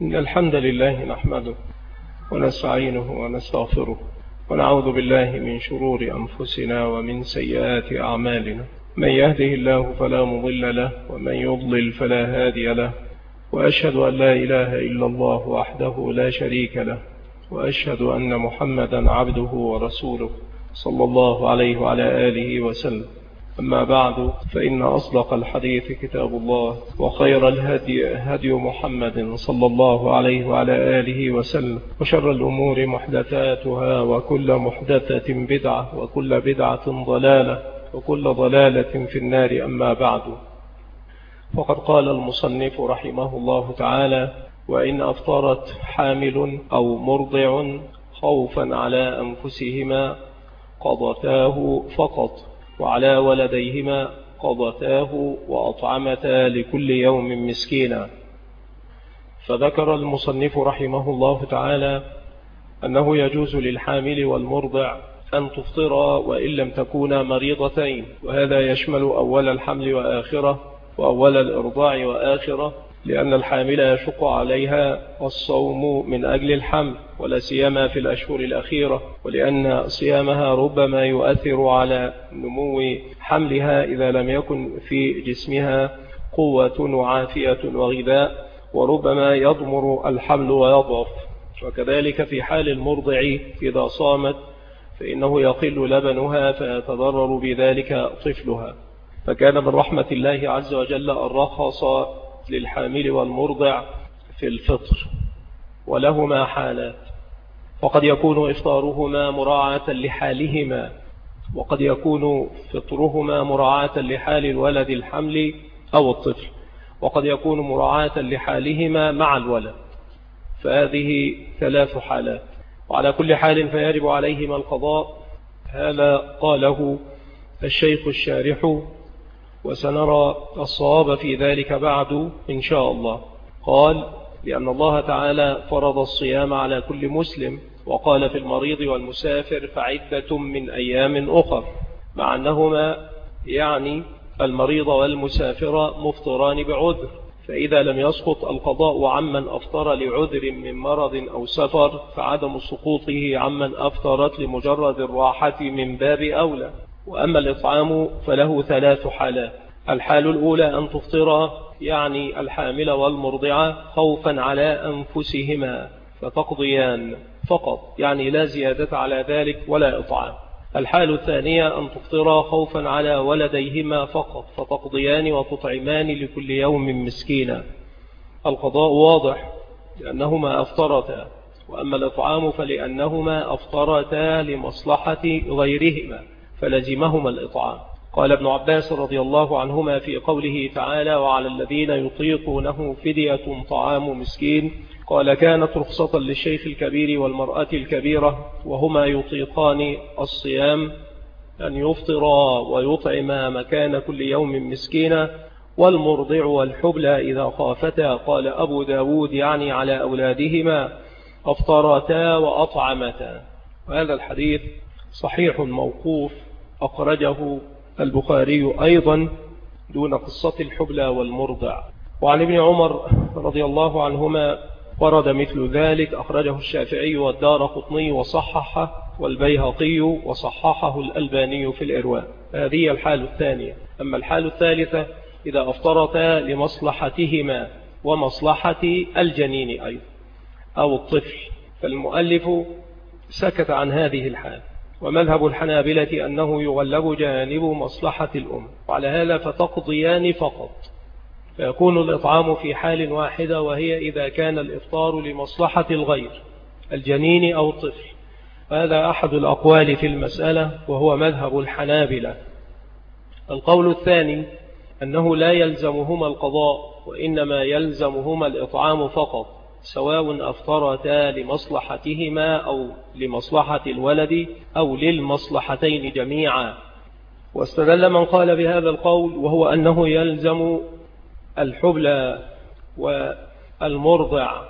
إن الحمد لله نحمده ونستعينه ونستغفره ونعوذ بالله من شرور أنفسنا ومن سيئات أعمالنا. من يهده الله فلا مضل له ومن يضلل فلا هادي له، وأشهد أن لا إله إلا الله وحده لا شريك له، وأشهد أن محمدا عبده ورسوله صلى الله عليه وعلى آله وسلم. أما بعد، فإن أصدق الحديث كتاب الله، وخير الهدي هدي محمد صلى الله عليه وعلى آله وسلم، وشر الأمور محدثاتها، وكل محدثة بدعة، وكل بدعة ضلالة، وكل ضلالة في النار. أما بعد، فقد قال المصنف رحمه الله تعالى: وإن أفطرت حامل أو مرضع خوفا على أنفسهما قضتاه فقط، وعلى ولديهما قضتاه وأطعمتا لكل يوم مسكينا. فذكر المصنف رحمه الله تعالى أنه يجوز للحامل والمرضع أن تفطرا وإن لم تكونا مريضتين، وهذا يشمل أول الحمل وآخرة، وأول الإرضاع وآخرة، لأن الحامل يشق عليها الصوم من أجل الحمل، ولا سيما في الأشهر الأخيرة، ولأن صيامها ربما يؤثر على نمو حملها إذا لم يكن في جسمها قوة وعافية وغذاء، وربما يضمر الحمل ويضعف. وكذلك في حال المرضع إذا صامت فإنه يقل لبنها فيتضرر بذلك طفلها. فكان من رحمة الله عز وجل الرخص للحامل والمرضع في الفطر، ولهما حالات، وقد يكون إفطارهما مراعاة لحالهما، وقد يكون فطرهما مراعاة لحال الولد الحمل أو الطفل، وقد يكون مراعاة لحالهما مع الولد. فهذه 3 حالات، وعلى كل حال فيجب عليهما القضاء. هذا قاله الشيخ الشارح، وسنرى الصواب في ذلك بعد إن شاء الله. قال: لأن الله تعالى فرض الصيام على كل مسلم، وقال في المريض والمسافر فعدة من أيام أخر، مع أنهما يعني المريض والمسافر مفطران بعذر، فإذا لم يسقط القضاء عمن أفطر لعذر من مرض أو سفر، فعدم سقوطه عمن أفطرت لمجرد الراحة من باب أولى. وأما الإطعام فله 3 حالات. الحال الأولى أن تفطر يعني الحامل والمرضعة خوفا على أنفسهما فتقضيان فقط، يعني لا زيادة على ذلك ولا إطعام. الحال الثانية أن تفطر خوفا على ولديهما فقط فتقضيان وتطعمان لكل يوم مسكينا. القضاء واضح لأنهما أفطرتا، وأما الإطعام فلأنهما أفطرتا لمصلحة غيرهما فلزمهما الإطعام. قال ابن عباس رضي الله عنهما في قوله تعالى: وعلى الذين يطيقونه فدية طعام مسكين، قال: كانت رخصة للشيخ الكبير والمرأة الكبيرة وهما يطيقان الصيام أن يفطرا ويطعما مكان كل يوم مسكينا، والمرضع والحبلى إذا خافتا، قال أبو داود يعني على أولادهما، أفطرتا وأطعمتا. وهذا الحديث صحيح موقوف، أخرجه البخاري أيضا دون قصة الحبلى والمرضع. وعن ابن عمر رضي الله عنهما ورد مثل ذلك، أخرجه الشافعي والدارقطني وصححه، والبيهقي وصححه الألباني في الإرواء. هذه الحال الثانية. أما الحال الثالثة إذا أفطرتا لمصلحتهما ومصلحة الجنين أيضا أو الطفل، فالمؤلف سكت عن هذه الحال. ومذهب الحنابلة أنه يغلب جانب مصلحة الأم، وعلى هذا فتقضيان فقط، فيكون الإطعام في حال واحدة، وهي إذا كان الإفطار لمصلحة الغير الجنين أو الطفل. هذا أحد الأقوال في المسألة، وهو مذهب الحنابلة. القول الثاني أنه لا يلزمهما القضاء، وإنما يلزمهما الإطعام فقط، سواء أفطرتا لمصلحتهما أو لمصلحة الولد أو للمصلحتين جميعا. واستدل من قال بهذا القول، وهو أنه يلزم الحبلى والمرضع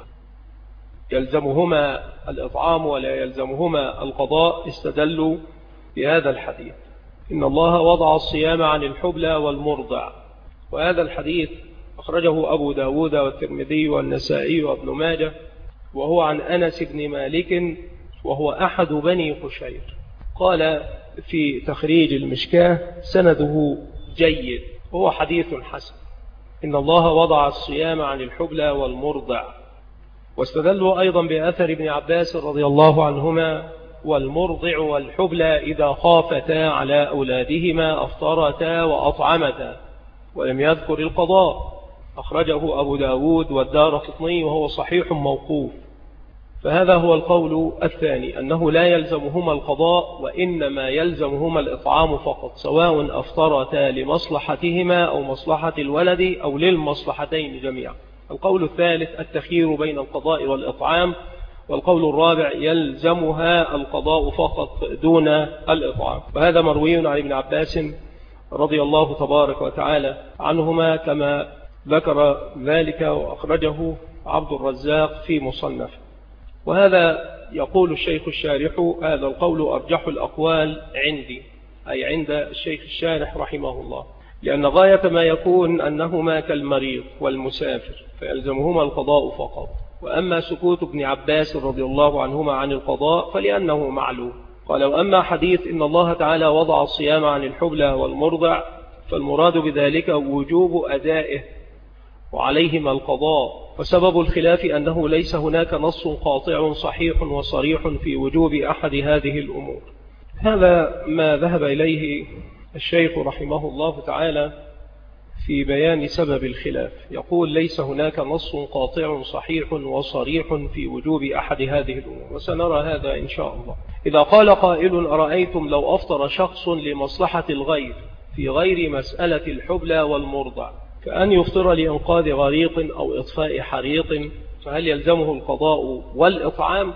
يلزمهما الإطعام ولا يلزمهما القضاء، استدلوا بهذا الحديث: إن الله وضع الصيام عن الحبلى والمرضع. وهذا الحديث أخرجه أبو داود والترمذي والنسائي وابن ماجه، وهو عن أنس بن مالك وهو أحد بني قشير. قال في تخريج المشكاة: سنده جيد، هو حديث حسن. إن الله وضع الصيام عن الحبلى والمرضع. واستدلوا أيضا بأثر ابن عباس رضي الله عنهما: والمرضع والحبلى إذا خافتا على أولادهما أفطرتا وأطعمتا، ولم يذكر القضاء. أخرجه أبو داود والدارقطني وهو صحيح موقوف. فهذا هو القول الثاني، أنه لا يلزمهما القضاء، وإنما يلزمهما الإطعام فقط، سواء أفطرتا لمصلحتهما أو مصلحة الولد أو للمصلحتين جميعا. القول الثالث التخيير بين القضاء والإطعام. والقول الرابع يلزمها القضاء فقط دون الإطعام. وهذا مروي عن ابن عباس رضي الله تبارك وتعالى عنهما، كما ذكر ذلك وأخرجه عبد الرزاق في مصنف. وهذا يقول الشيخ الشارح: هذا القول أرجح الأقوال عندي، أي عند الشيخ الشارح رحمه الله، لأن غاية ما يكون أنهما كالمريض والمسافر فيلزمهما القضاء فقط. وأما سكوت ابن عباس رضي الله عنهما عن القضاء فلأنه معلوم. قال: وأما حديث إن الله تعالى وضع الصيام عن الحبلى والمرضع فالمراد بذلك وجوب أدائه وعليهما القضاء. وسبب الخلاف أنه ليس هناك نص قاطع صحيح وصريح في وجوب أحد هذه الأمور. هذا ما ذهب إليه الشيخ رحمه الله تعالى في بيان سبب الخلاف. يقول: ليس هناك نص قاطع صحيح وصريح في وجوب أحد هذه الأمور، وسنرى هذا إن شاء الله. إذا قال قائل: أرأيتم لو أفطر شخص لمصلحة الغير في غير مسألة الحبلى والمرضع، كأن يفطر لإنقاذ غريق أو إطفاء حريق، فهل يلزمه القضاء والإطعام؟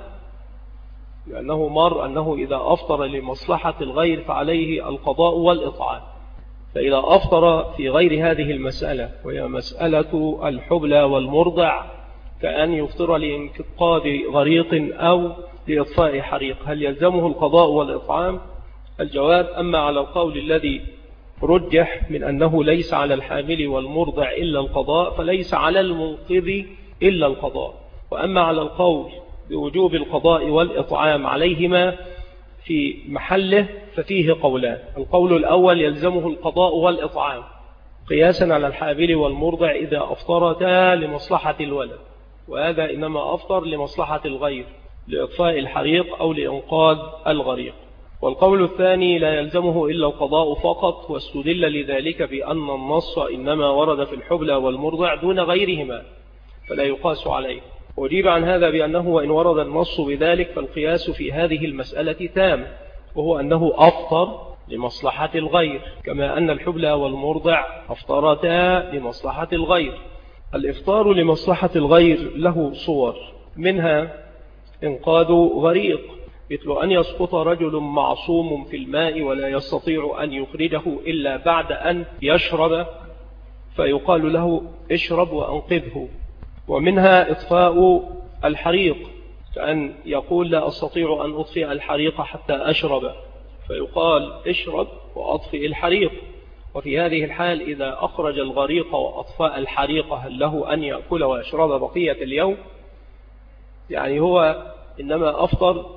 لأنه مر أنه إذا أفطر لمصلحة الغير فعليه القضاء والإطعام. فإذا أفطر في غير هذه المسألة وهي مسألة الحبلى والمرضع، كأن يفطر لإنقاذ غريق أو لإطفاء حريق، هل يلزمه القضاء والإطعام؟ الجواب: أما على القول الذي رجح من أنه ليس على الحامل والمرضع إلا القضاء، فليس على المنقذ إلا القضاء. وأما على القول بوجوب القضاء والإطعام عليهما في محله ففيه قولان. القول الأول: يلزمه القضاء والإطعام قياسا على الحامل والمرضع إذا أفطرتا لمصلحة الولد، وهذا إنما أفطر لمصلحة الغير، لإطفاء الحريق أو لإنقاذ الغريق. والقول الثاني: لا يلزمه إلا القضاء فقط، واستدل لذلك بأن النص إنما ورد في الحبلى والمرضع دون غيرهما فلا يقاس عليه. وجيب عن هذا بأنه وإن ورد النص بذلك فالقياس في هذه المسألة تام، وهو أنه أفطر لمصلحة الغير، كما أن الحبلى والمرضع أفطرتا لمصلحة الغير. الإفطار لمصلحة الغير له صور، منها إنقاذ غريق، مثل أن يسقط رجل معصوم في الماء ولا يستطيع أن يخرجه إلا بعد أن يشرب، فيقال له: اشرب وأنقذه. ومنها إطفاء الحريق، كأن يقول: لا أستطيع أن أطفئ الحريق حتى أشرب، فيقال: اشرب وأطفئ الحريق. وفي هذه الحال إذا أخرج الغريق وأطفأ الحريق هل له أن يأكل ويشرب بقية اليوم؟ يعني هو إنما أفطر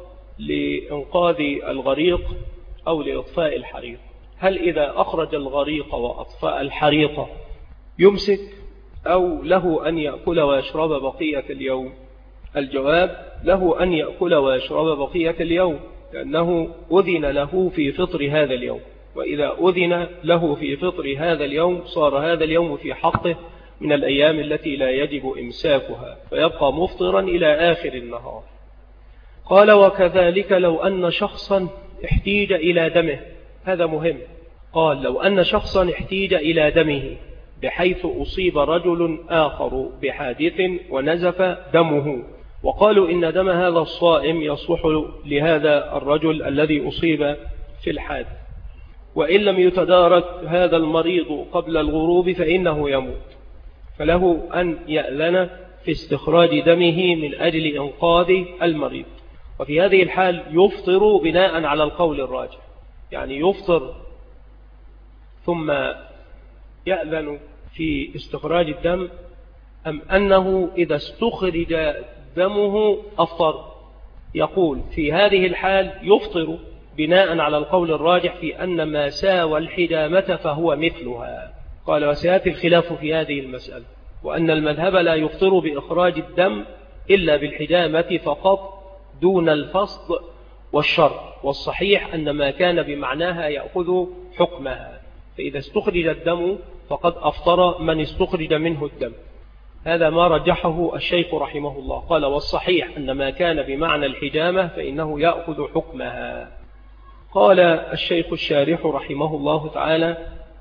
لإنقاذ الغريق أو لإطفاء الحريق. هل إذا أخرج الغريق وأطفأ الحريق يمسك أو له أن يأكل ويشرب بقية اليوم؟ الجواب: له أن يأكل ويشرب بقية اليوم، لأنه أذن له في فطر هذا اليوم، وإذا أذن له في فطر هذا اليوم صار هذا اليوم في حقه من الأيام التي لا يجب إمساكها، فيبقى مفطرا إلى آخر النهار. قال: وكذلك لو أن شخصا احتيج إلى دمه. هذا مهم. قال: لو أن شخصا احتيج إلى دمه بحيث أصيب رجل آخر بحادث ونزف دمه، وقالوا إن دم هذا الصائم يصلح لهذا الرجل الذي أصيب في الحادث، وإن لم يتدارك هذا المريض قبل الغروب فإنه يموت، فله أن يأذن في استخراج دمه من أجل إنقاذ المريض. وفي هذه الحال يفطر بناء على القول الراجح، يعني يفطر ثم يأذن في استخراج الدم أم أنه إذا استخرج دمه أفطر؟ يقول في هذه الحال يفطر بناء على القول الراجح في أن ما ساوى الحجامة فهو مثلها. قال وسيأتي الخلاف في هذه المسألة، وأن المذهب لا يفطر بإخراج الدم إلا بالحجامة فقط دون الفصل والشرط، والصحيح أن ما كان بمعناها يأخذ حكمها، فإذا استخرج الدم فقد أفطر من استخرج منه الدم. هذا ما رجحه الشيخ رحمه الله. قال والصحيح أن ما كان بمعنى الحجامة فإنه يأخذ حكمها. قال الشيخ الشارح رحمه الله تعالى: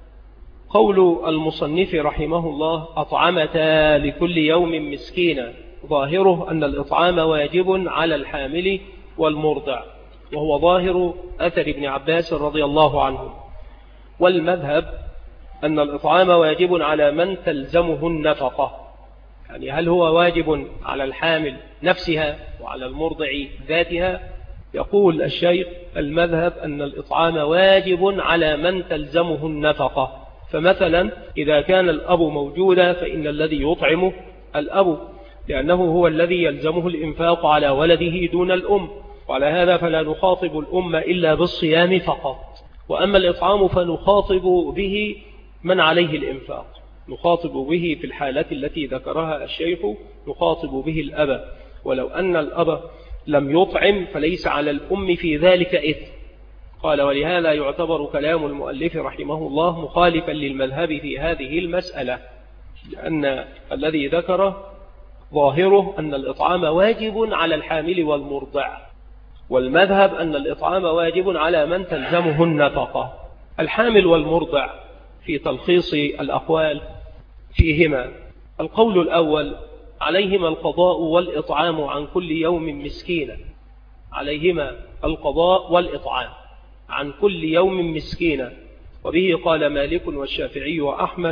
قول المصنف رحمه الله أطعمتا لكل يوم مسكينا، ظاهره أن الإطعام واجب على الحامل والمرضع، وهو ظاهر أثر ابن عباس رضي الله عنه. والمذهب أن الإطعام واجب على من تلزمه النفقة، يعني هل هو واجب على الحامل نفسها وعلى المرضع ذاتها؟ يقول الشيخ المذهب أن الإطعام واجب على من تلزمه النفقة. فمثلا إذا كان الأب موجودا فإن الذي يطعمه الأب، لأنه هو الذي يلزمه الإنفاق على ولده دون الأم، وعلى هذا فلا نخاطب الأم إلا بالصيام فقط. وأما الإطعام فنخاطب به من عليه الإنفاق، نخاطب به في الحالة التي ذكرها الشيخ، نخاطب به الأب، ولو أن الأب لم يطعم فليس على الأم في ذلك إثم. قال ولهذا يعتبر كلام المؤلف رحمه الله مخالفا للمذهب في هذه المسألة، لأن الذي ذكره ظاهره أن الإطعام واجب على الحامل والمرضع، والمذهب أن الإطعام واجب على من تلزمه النفقة. الحامل والمرضع في تلخيص الأقوال فيهما: القول الأول عليهما القضاء والإطعام عن كل يوم مسكينا، عليهما القضاء والإطعام عن كل يوم مسكينا، وبه قال مالك والشافعي وأحمد،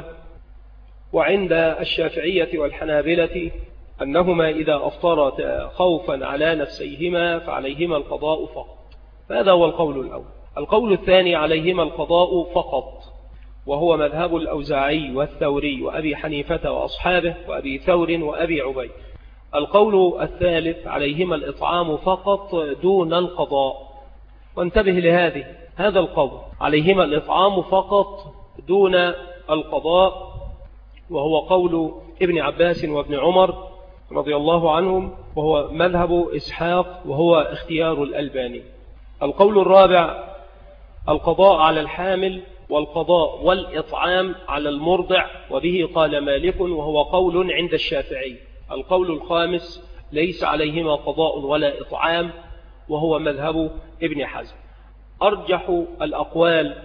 وعند الشافعية والحنابلة أنهما إذا أفطرتا خوفا على نفسيهما فعليهما القضاء فقط. هذا هو القول الأول. القول الثاني عليهما القضاء فقط، وهو مذهب الأوزاعي والثوري وأبي حنيفة وأصحابه وأبي ثور وأبي عبيد. القول الثالث عليهما الإطعام فقط دون القضاء. وانتبه هذا القول عليهما الإطعام فقط دون القضاء، وهو قول ابن عباس وابن عمر رضي الله عنهم، وهو مذهب إسحاق، وهو اختيار الألباني. القول الرابع القضاء على الحامل والقضاء والإطعام على المرضع، وبه قال مالك، وهو قول عند الشافعي. القول الخامس ليس عليهما قضاء ولا إطعام، وهو مذهب ابن حزم. أرجح الأقوال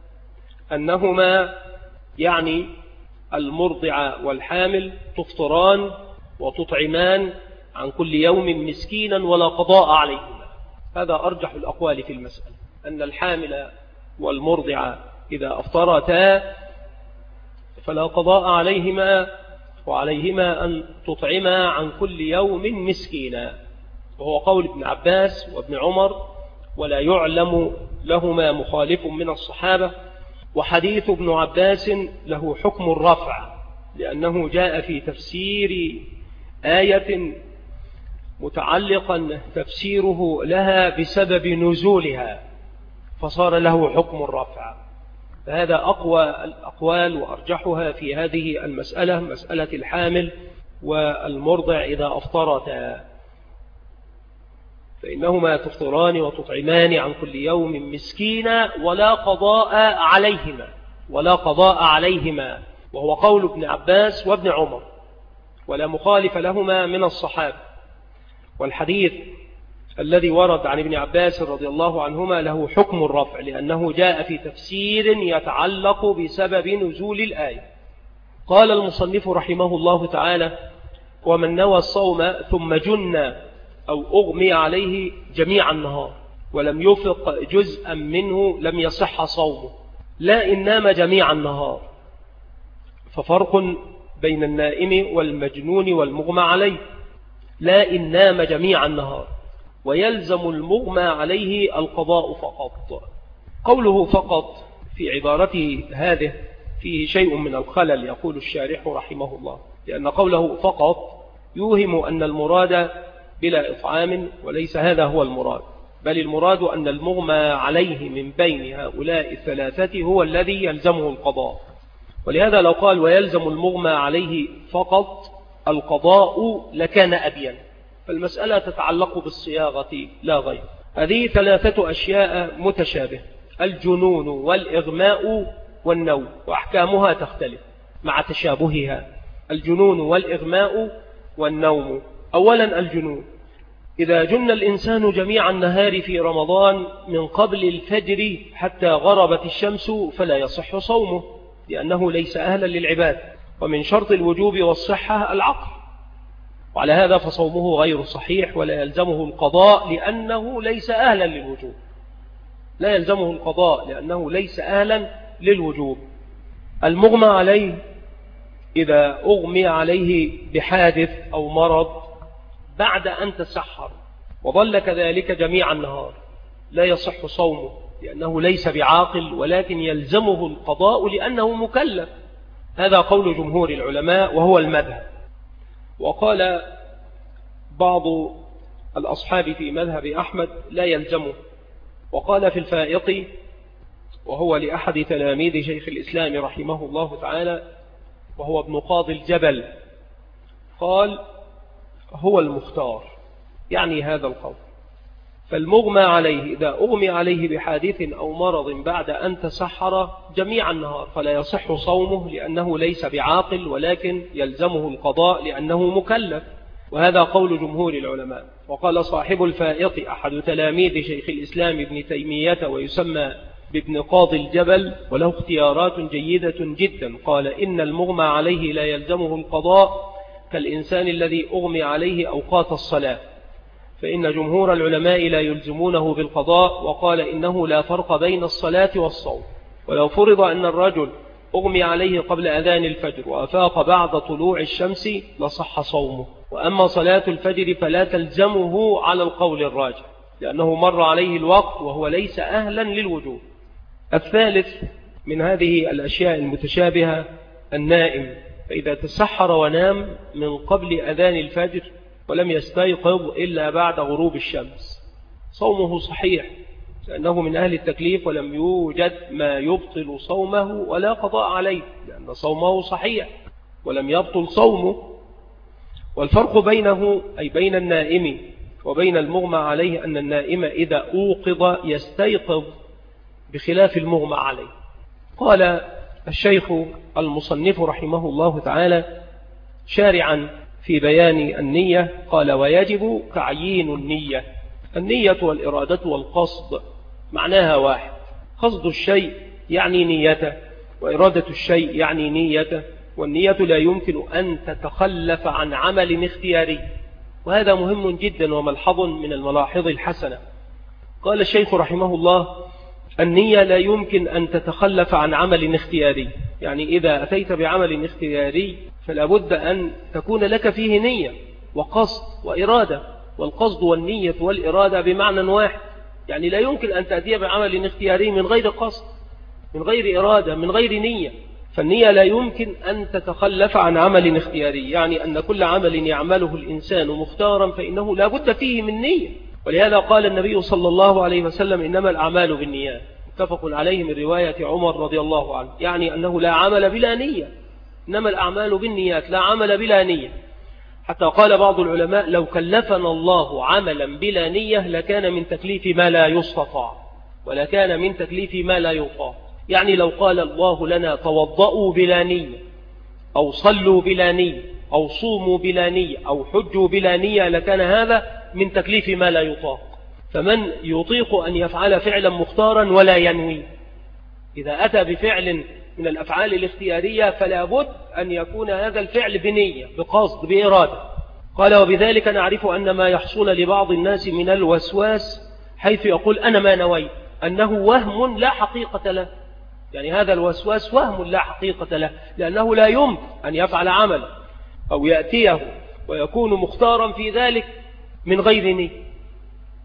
أنهما يعني المرضع والحامل تفطران وتطعمان عن كل يوم مسكينا ولا قضاء عليهما. هذا أرجح الأقوال في المسألة، أن الحامل والمرضع إذا أفطرتا فلا قضاء عليهما، وعليهما أن تطعما عن كل يوم مسكينا، وهو قول ابن عباس وابن عمر، ولا يعلم لهما مخالف من الصحابة. وحديث ابن عباس له حكم الرفع، لأنه جاء في تفسير آية متعلقا تفسيره لها بسبب نزولها، فصار له حكم الرفع. فهذا أقوى الأقوال وأرجحها في هذه المسألة، مسألة الحامل والمرضع إذا أفطرتا، فإنهما تفطران وتطعمان عن كل يوم مسكينا ولا قضاء عليهما، ولا قضاء عليهما، وهو قول ابن عباس وابن عمر، ولا مخالف لهما من الصحابة. والحديث الذي ورد عن ابن عباس رضي الله عنهما له حكم الرفع، لأنه جاء في تفسير يتعلق بسبب نزول الآية. قال المصنف رحمه الله تعالى: ومن نوى الصوم ثم جن أو أغمي عليه جميع النهار ولم يفق جزءا منه لم يصح صومه، لا إن نام جميع النهار، ففرق بين النائم والمجنون والمغمى عليه. لا إن نام جميع النهار، ويلزم المغمى عليه القضاء فقط. قوله فقط في عبارته هذه فيه شيء من الخلل يقول الشارح رحمه الله، لأن قوله فقط يوهم أن المراد بلا إطعام، وليس هذا هو المراد، بل المراد أن المغمى عليه من بين هؤلاء الثلاثة هو الذي يلزمه القضاء. ولهذا لو قال ويلزم المغمى عليه فقط القضاء لكان أبين، فالمسألة تتعلق بالصياغة لا غير. هذه ثلاثة أشياء متشابه: الجنون والإغماء والنوم، وأحكامها تختلف مع تشابهها. الجنون والإغماء والنوم. أولا الجنون: إذا جن الإنسان جميع النهار في رمضان من قبل الفجر حتى غربت الشمس فلا يصح صومه، لأنه ليس أهلا للعباد، ومن شرط الوجوب والصحة العقل، وعلى هذا فصومه غير صحيح ولا يلزمه القضاء لأنه ليس أهلا للوجوب. لا يلزمه القضاء لأنه ليس أهلا للوجوب. المغمى عليه: إذا أغمي عليه بحادث أو مرض بعد أن تسحر وظل كذلك جميع النهار لا يصح صومه، لأنه ليس بعاقل، ولكن يلزمه القضاء لأنه مكلف. هذا قول جمهور العلماء وهو المذهب. وقال بعض الأصحاب في مذهب أحمد لا يلزمه. وقال في الفائق، وهو لأحد تلاميذ شيخ الإسلام رحمه الله تعالى وهو ابن قاضي الجبل، قال هو المختار، يعني هذا القول. فالمغمى عليه إذا أغمي عليه بحادث أو مرض بعد أن تسحر جميع النهار فلا يصح صومه، لأنه ليس بعاقل، ولكن يلزمه القضاء لأنه مكلف. وهذا قول جمهور العلماء. وقال صاحب الفائق أحد تلاميذ شيخ الإسلام ابن تيمية ويسمى بابن قاضي الجبل، وله اختيارات جيدة جدا، قال إن المغمى عليه لا يلزمه القضاء كالإنسان الذي أغمي عليه أوقات الصلاة، فإن جمهور العلماء لا يلزمونه بالقضاء. وقال إنه لا فرق بين الصلاة والصوم، ولو فرض أن الرجل أغمي عليه قبل أذان الفجر وأفاق بعد طلوع الشمس لصح صومه. وأما صلاة الفجر فلا تلزمه على القول الراجح، لأنه مر عليه الوقت وهو ليس أهلا للوجوب. الثالث من هذه الأشياء المتشابهة النائم، فإذا تسحر ونام من قبل أذان الفجر ولم يستيقظ إلا بعد غروب الشمس صومه صحيح، لأنه من أهل التكليف ولم يوجد ما يبطل صومه ولا قضاء عليه، لأن صومه صحيح ولم يبطل صومه. والفرق بينه أي بين النائم وبين المغمى عليه أن النائم إذا أوقظ يستيقظ بخلاف المغمى عليه. قال الشيخ المصنف رحمه الله تعالى شارعا في بيان النية، قال ويجب تعيين النية. النية والإرادة والقصد معناها واحد، قصد الشيء يعني نيته، وإرادة الشيء يعني نيته، والنية لا يمكن أن تتخلف عن عمل اختياري، وهذا مهم جدا وملحظ من الملاحظ الحسنة. قال الشيخ رحمه الله النية لا يمكن أن تتخلف عن عمل اختياري، يعني إذا أتيت بعمل اختياري فلا بد أن تكون لك فيه نية وقصد وإرادة، والقصد والنية والإرادة بمعنى واحد، يعني لا يمكن أن تأتي بعمل اختياري من غير قصد، من غير إرادة، من غير نية. فالنية لا يمكن أن تتخلف عن عمل اختياري، يعني أن كل عمل يعمله الإنسان مختارا فإنه لا بد فيه من نية. ولهذا قال النبي صلى الله عليه وسلم إنما الأعمال بالنيات، متفق عليه من رواية عمر رضي الله عنه، يعني أنه لا عمل بلا نية، إنما الأعمال بالنيات لا عمل بلا نية. حتى قال بعض العلماء لو كلفنا الله عملا بلا نية لكان من تكليف ما لا يستطاع، ولكان من تكليف ما لا يطاق. يعني لو قال الله لنا توضؤوا بلا نية، أو صلوا بلا نية، أو صوموا بلا نية، أو حجوا بلا نية، لكان هذا من تكليف ما لا يطاق. فمن يطيق أن يفعل فعلا مختارا ولا ينوي، إذا أتى بفعل من الأفعال الاختيارية فلا بد أن يكون هذا الفعل بنية، بقصد، بإرادة. قال وبذلك نعرف أن ما يحصل لبعض الناس من الوسواس حيث يقول أنا ما نويت، أنه وهم لا حقيقة له، يعني هذا الوسواس وهم لا حقيقة له، لأنه لا يمكن أن يفعل عمل أو يأتيه ويكون مختارا في ذلك من غير نية.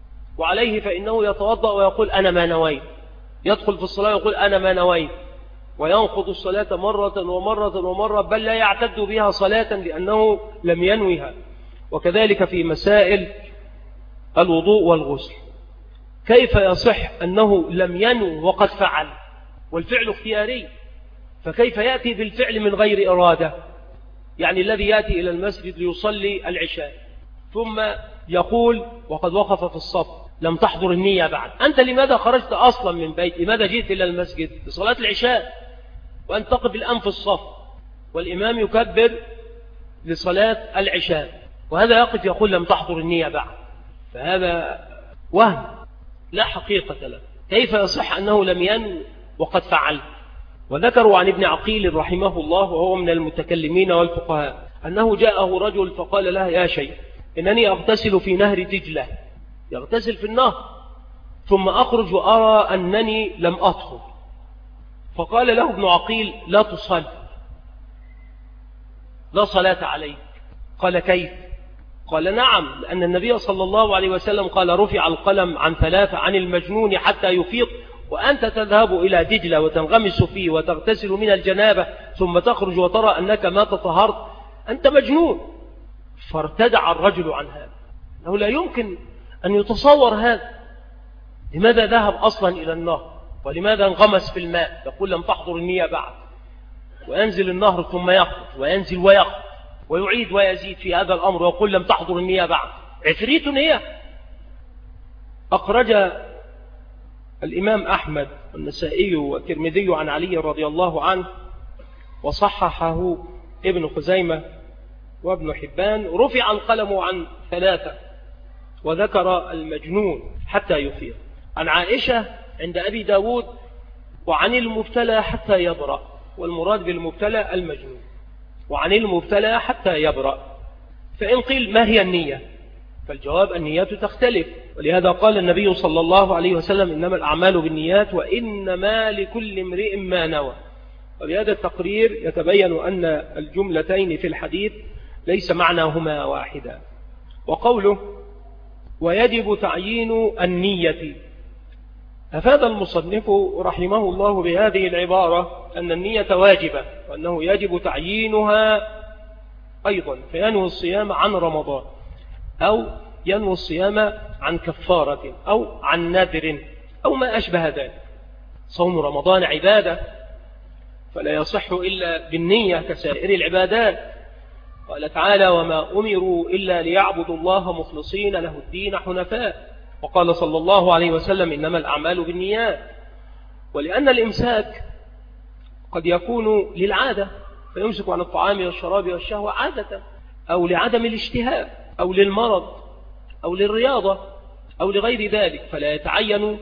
وعليه فإنه يتوضأ ويقول أنا ما نويت، يدخل في الصلاة ويقول أنا ما نويت، وينقض الصلاة مرة ومرة ومرة، بل لا يعتد بها صلاة لأنه لم ينوها. وكذلك في مسائل الوضوء والغسل، كيف يصح أنه لم ينو وقد فعل؟ والفعل اختياري، فكيف يأتي بالفعل من غير إرادة؟ يعني الذي يأتي إلى المسجد ليصلي العشاء ثم يقول وقد وقف في الصف لم تحضر النية بعد. أنت لماذا خرجت أصلا من بيت؟ لماذا جئت إلى المسجد لصلاة العشاء وأن تقف الآن في الصف والإمام يكبر لصلاة العشاء، وهذا يقف يقول لم تحضر النية بعد؟ فهذا وهم لا حقيقة له. كيف يصح أنه لم ينو وقد فعل؟ وذكروا عن ابن عقيل رحمه الله وهو من المتكلمين والفقهاء أنه جاءه رجل فقال له يا شيخ إنني أغتسل في نهر دجلة، يغتسل في النهر، ثم أخرج وأرى أنني لم أطهر. فقال له ابن عقيل لا تصل، لا صلاة عليك. قال كيف؟ قال نعم، لأن النبي صلى الله عليه وسلم قال رفع القلم عن 3 عن المجنون حتى يفيق، وأنت تذهب إلى دجلة وتنغمس فيه وتغتسل من الجنابة ثم تخرج وترى أنك ما تطهرت، أنت مجنون. فارتدع الرجل عن هذا، أنه لا يمكن أن يتصور هذا. لماذا ذهب أصلا إلى النهر؟ ولماذا انغمس في الماء؟ يقول لم تحضر النية بعد، وينزل النهر ثم يخرج وينزل ويخرج ويعيد ويزيد في هذا الأمر ويقول لم تحضر النية بعد. عفريت هي. أخرج الإمام أحمد والنسائي والترمذي عن علي رضي الله عنه وصححه ابن خزيمة وابن حبان رفع القلم عن 3 وذكر المجنون حتى يفيق. عن عائشة عند أبي داود وعن المبتلى حتى يبرأ، والمراد بالمبتلى المجنون، وعن المبتلى حتى يبرأ. فإن قيل ما هي النية؟ فالجواب النية تختلف، ولهذا قال النبي صلى الله عليه وسلم إنما الأعمال بالنيات وإنما لكل امرئ ما نوى. وبهذا التقرير يتبين أن الجملتين في الحديث ليس معناهما واحدا. وقوله ويجب تعيين النية، أفاد المصنف رحمه الله بهذه العبارة أن النية واجبة وأنه يجب تعيينها أيضا، فينوي الصيام عن رمضان أو ينوي الصيام عن كفارة أو عن نذر أو ما أشبه ذلك. صوم رمضان عبادة فلا يصح إلا بالنية كسائر العبادات. قال تعالى وما أمروا إلا ليعبدوا الله مخلصين له الدين حنفاء. وقال صلى الله عليه وسلم إنما الأعمال بالنيات. ولأن الإمساك قد يكون للعادة فيمسك عن الطعام والشراب والشهوة عادة، أو لعدم الاشتهاء، أو للمرض، أو للرياضة، أو لغير ذلك، فلا يتعين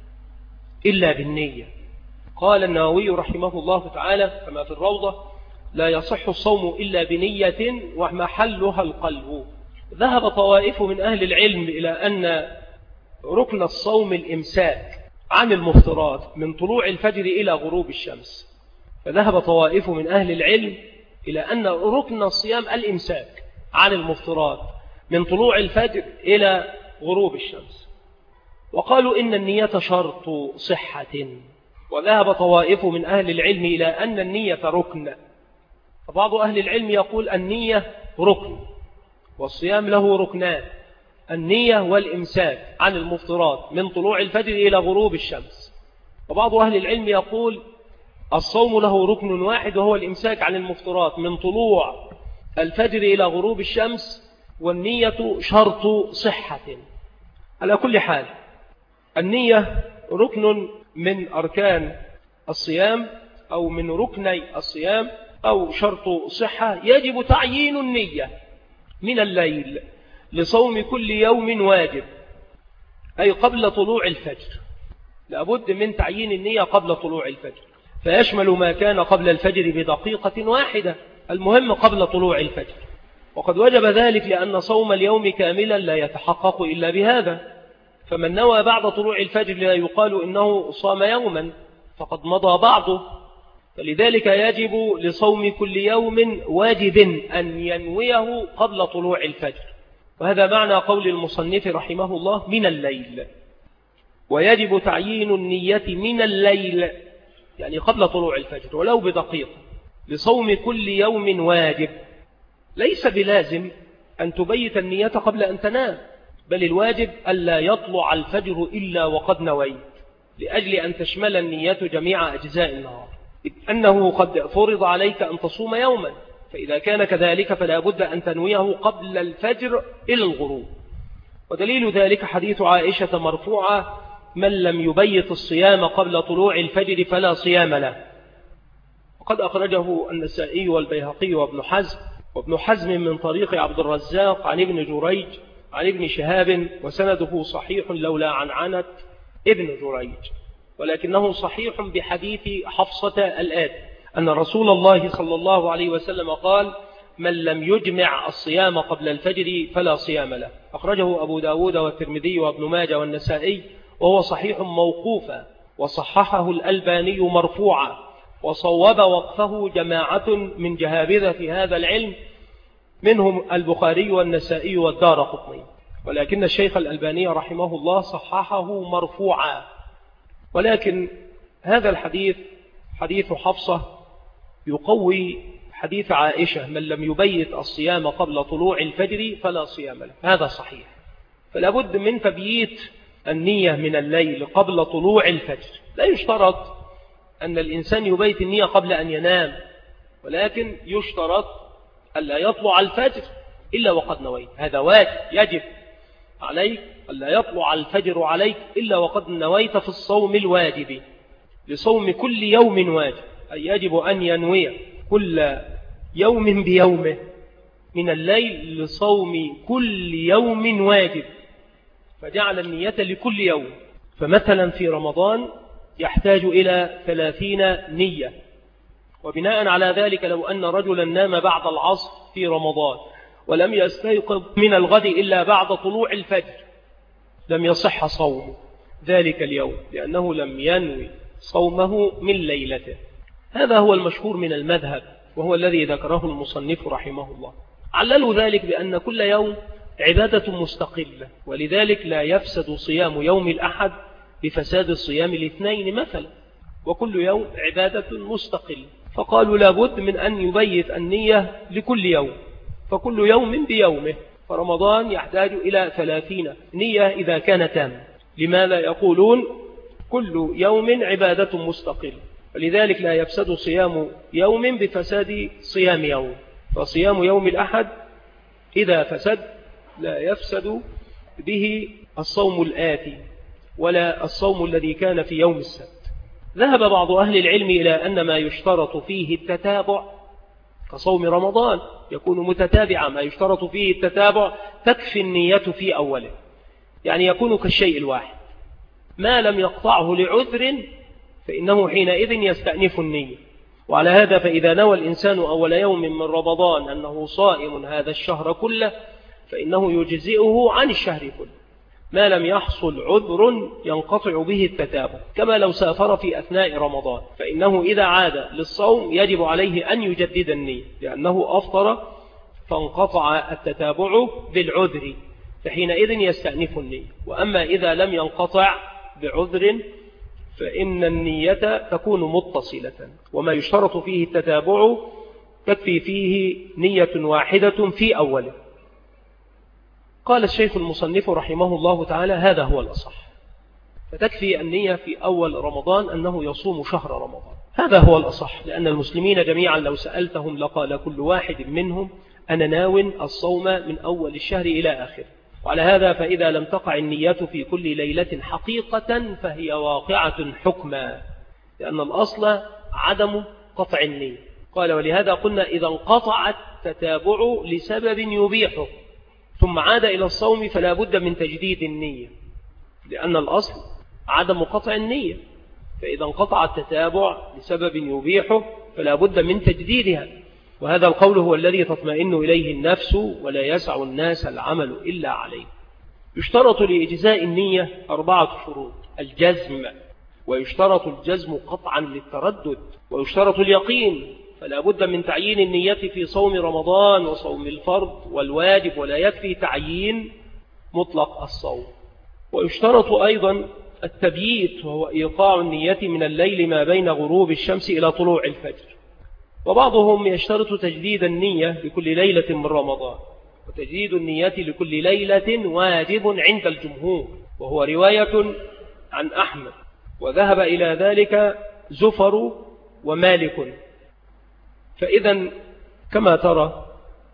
إلا بالنية. قال النووي رحمه الله تعالى كما في الروضة لا يصح الصوم إلا بنية ومحلها القلب. ذهب طوائف من أهل العلم إلى أن ركن الصوم الإمساك عن المفطرات من طلوع الفجر إلى غروب الشمس. فذهب طوائف من أهل العلم إلى أن ركن الصيام الإمساك عن المفطرات من طلوع الفجر إلى غروب الشمس، وقالوا إن النية شرط صحة. وذهب طوائف من أهل العلم إلى أن النية ركن. فبعض أهل العلم يقول النية ركن والصيام له ركنان، النية والإمساك عن المفطرات من طلوع الفجر إلى غروب الشمس. وبعض أهل العلم يقول الصوم له ركن واحد وهو الإمساك عن المفطرات من طلوع الفجر إلى غروب الشمس، والنية شرط صحة. على كل حال النية ركن من أركان الصيام أو من ركني الصيام أو شرط صحة. يجب تعيين النية من الليل لصوم كل يوم واجب، أي قبل طلوع الفجر. لابد من تعيين النية قبل طلوع الفجر، فيشمل ما كان قبل الفجر بدقيقة واحدة، المهم قبل طلوع الفجر. وقد وجب ذلك لأن صوم اليوم كاملا لا يتحقق إلا بهذا. فمن نوى بعد طلوع الفجر لا يقال إنه صام يوما فقد مضى بعضه. فلذلك يجب لصوم كل يوم واجب أن ينويه قبل طلوع الفجر. وهذا معنى قول المصنف رحمه الله من الليل. ويجب تعيين النية من الليل يعني قبل طلوع الفجر ولو بدقيقة لصوم كل يوم واجب. ليس بلازم أن تبيت النية قبل أن تنام، بل الواجب ألا يطلع الفجر إلا وقد نويت، لأجل أن تشمل النية جميع أجزاء النهار، أنه قد فرض عليك أن تصوم يوما، فإذا كان كذلك فلا بد أن تنويه قبل الفجر إلى الغروب. ودليل ذلك حديث عائشة مرفوعة: من لم يبيت الصيام قبل طلوع الفجر فلا صيام له. وقد أخرجه النسائي والبيهقي وابن حزم من طريق عبد الرزاق عن ابن جريج عن ابن شهاب، وسنده صحيح لولا عنعنة ابن جريج، ولكنه صحيح بحديث حفصة الآتي أن رسول الله صلى الله عليه وسلم قال: من لم يجمع الصيام قبل الفجر فلا صيام له. أخرجه أبو داود والترمذي وابن ماجه والنسائي، وهو صحيح موقوفا، وصححه الألباني مرفوعا، وصوب وقفه جماعة من جهابذة هذا العلم منهم البخاري والنسائي والدارقطني، ولكن الشيخ الألباني رحمه الله صححه مرفوعا. ولكن هذا الحديث حديث حفصة يقوي حديث عائشة: من لم يبيت الصيام قبل طلوع الفجر فلا صيام له. هذا صحيح، فلا بد من تبييت النية من الليل قبل طلوع الفجر. لا يشترط أن الإنسان يبيت النية قبل أن ينام، ولكن يشترط ألا يطلع الفجر إلا وقد نويت. هذا واجب، يجب عليك ألا يطلع الفجر عليك إلا وقد نويت في الصوم الواجب لصوم كل يوم واجب، أي يجب أن ينوي كل يوم بيومه من الليل لصوم كل يوم واجب، فجعل النية لكل يوم. فمثلا في رمضان يحتاج إلى 30 نية، وبناء على ذلك لو أن رجلا نام بعد العصر في رمضان ولم يستيقظ من الغد إلا بعد طلوع الفجر لم يصح صومه ذلك اليوم، لأنه لم ينوي صومه من ليلته. هذا هو المشهور من المذهب، وهو الذي ذكره المصنف رحمه الله. عللوا ذلك بأن كل يوم عبادة مستقلة، ولذلك لا يفسد صيام يوم الأحد بفساد صيام الاثنين مثلا، وكل يوم عبادة مستقلة. فقالوا لابد من أن يبيت النية لكل يوم، فكل يوم بيومه. فرمضان يحتاج إلى 30 نية إذا كان تام. لماذا يقولون كل يوم عبادة مستقلة؟ ولذلك لا يفسد صيام يوم بفساد صيام يوم، فصيام يوم الأحد إذا فسد لا يفسد به الصوم الآتي ولا الصوم الذي كان في يوم السبت. ذهب بعض أهل العلم إلى أن ما يشترط فيه التتابع كصوم رمضان يكون متتابعا، ما يشترط فيه التتابع تكفي النية في أوله، يعني يكون كالشيء الواحد، ما لم يقطعه لعذر فإنه حينئذ يستأنف النية. وعلى هذا فإذا نوى الإنسان أول يوم من رمضان أنه صائم هذا الشهر كله فإنه يجزئه عن الشهر كله، ما لم يحصل عذر ينقطع به التتابع، كما لو سافر في أثناء رمضان فإنه إذا عاد للصوم يجب عليه أن يجدد النية، لأنه أفطر فانقطع التتابع بالعذر، فحينئذ يستأنف النية. وأما إذا لم ينقطع بعذر فإن النية تكون متصلة، وما يشترط فيه التتابع تكفي فيه نية واحدة في أوله. قال الشيخ المصنف رحمه الله تعالى: هذا هو الأصح، فتكفي النية في أول رمضان أنه يصوم شهر رمضان، هذا هو الأصح، لأن المسلمين جميعا لو سألتهم لقال كل واحد منهم أنا ناو الصوم من أول الشهر إلى آخر. وعلى هذا فإذا لم تقع النية في كل ليلة حقيقة فهي واقعة حكما، لأن الأصل عدم قطع النية. قال: ولهذا قلنا إذا انقطع التتابع لسبب يبيحه ثم عاد إلى الصوم فلا بد من تجديد النية، لأن الأصل عدم قطع النية، فإذا انقطع التتابع لسبب يبيحه فلا بد من تجديدها. وهذا القول هو الذي تطمئن إليه النفس ولا يسع الناس العمل إلا عليه. يشترط لإجزاء النية 4 شروط: الجزم، ويشترط الجزم قطعا للتردد، ويشترط اليقين، فلا بد من تعيين النية في صوم رمضان وصوم الفرض والواجب، ولا يكفي تعيين مطلق الصوم. ويشترط أيضا التبييت، وهو إيقاع النية من الليل ما بين غروب الشمس إلى طلوع الفجر. وبعضهم يشترط تجديد النية لكل ليلة من رمضان، وتجديد النية لكل ليلة واجب عند الجمهور، وهو رواية عن أحمد، وذهب إلى ذلك زفر ومالك. فإذا كما ترى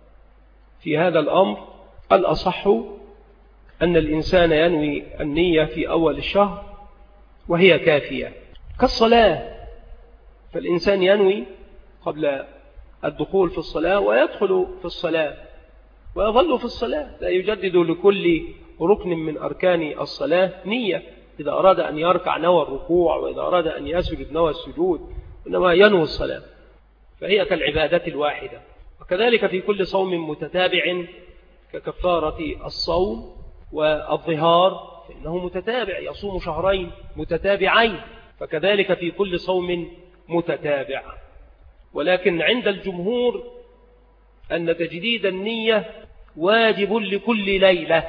في هذا الأمر الأصح أن الإنسان ينوي النية في أول الشهر وهي كافية، كالصلاة، فالإنسان ينوي قبل الدخول في الصلاة ويدخل في الصلاة ويظل في الصلاة، لا يجدد لكل ركن من أركان الصلاة نية. إذا أراد أن يركع نوى الركوع، وإذا أراد أن يسجد نوى السجود، إنما ينوي الصلاة، فهي كالعبادة الواحدة. وكذلك في كل صوم متتابع ككفارة الصوم والظهار، فإنه متتابع، يصوم شهرين متتابعين، فكذلك في كل صوم متتابع. ولكن عند الجمهور أن تجديد النية واجب لكل ليلة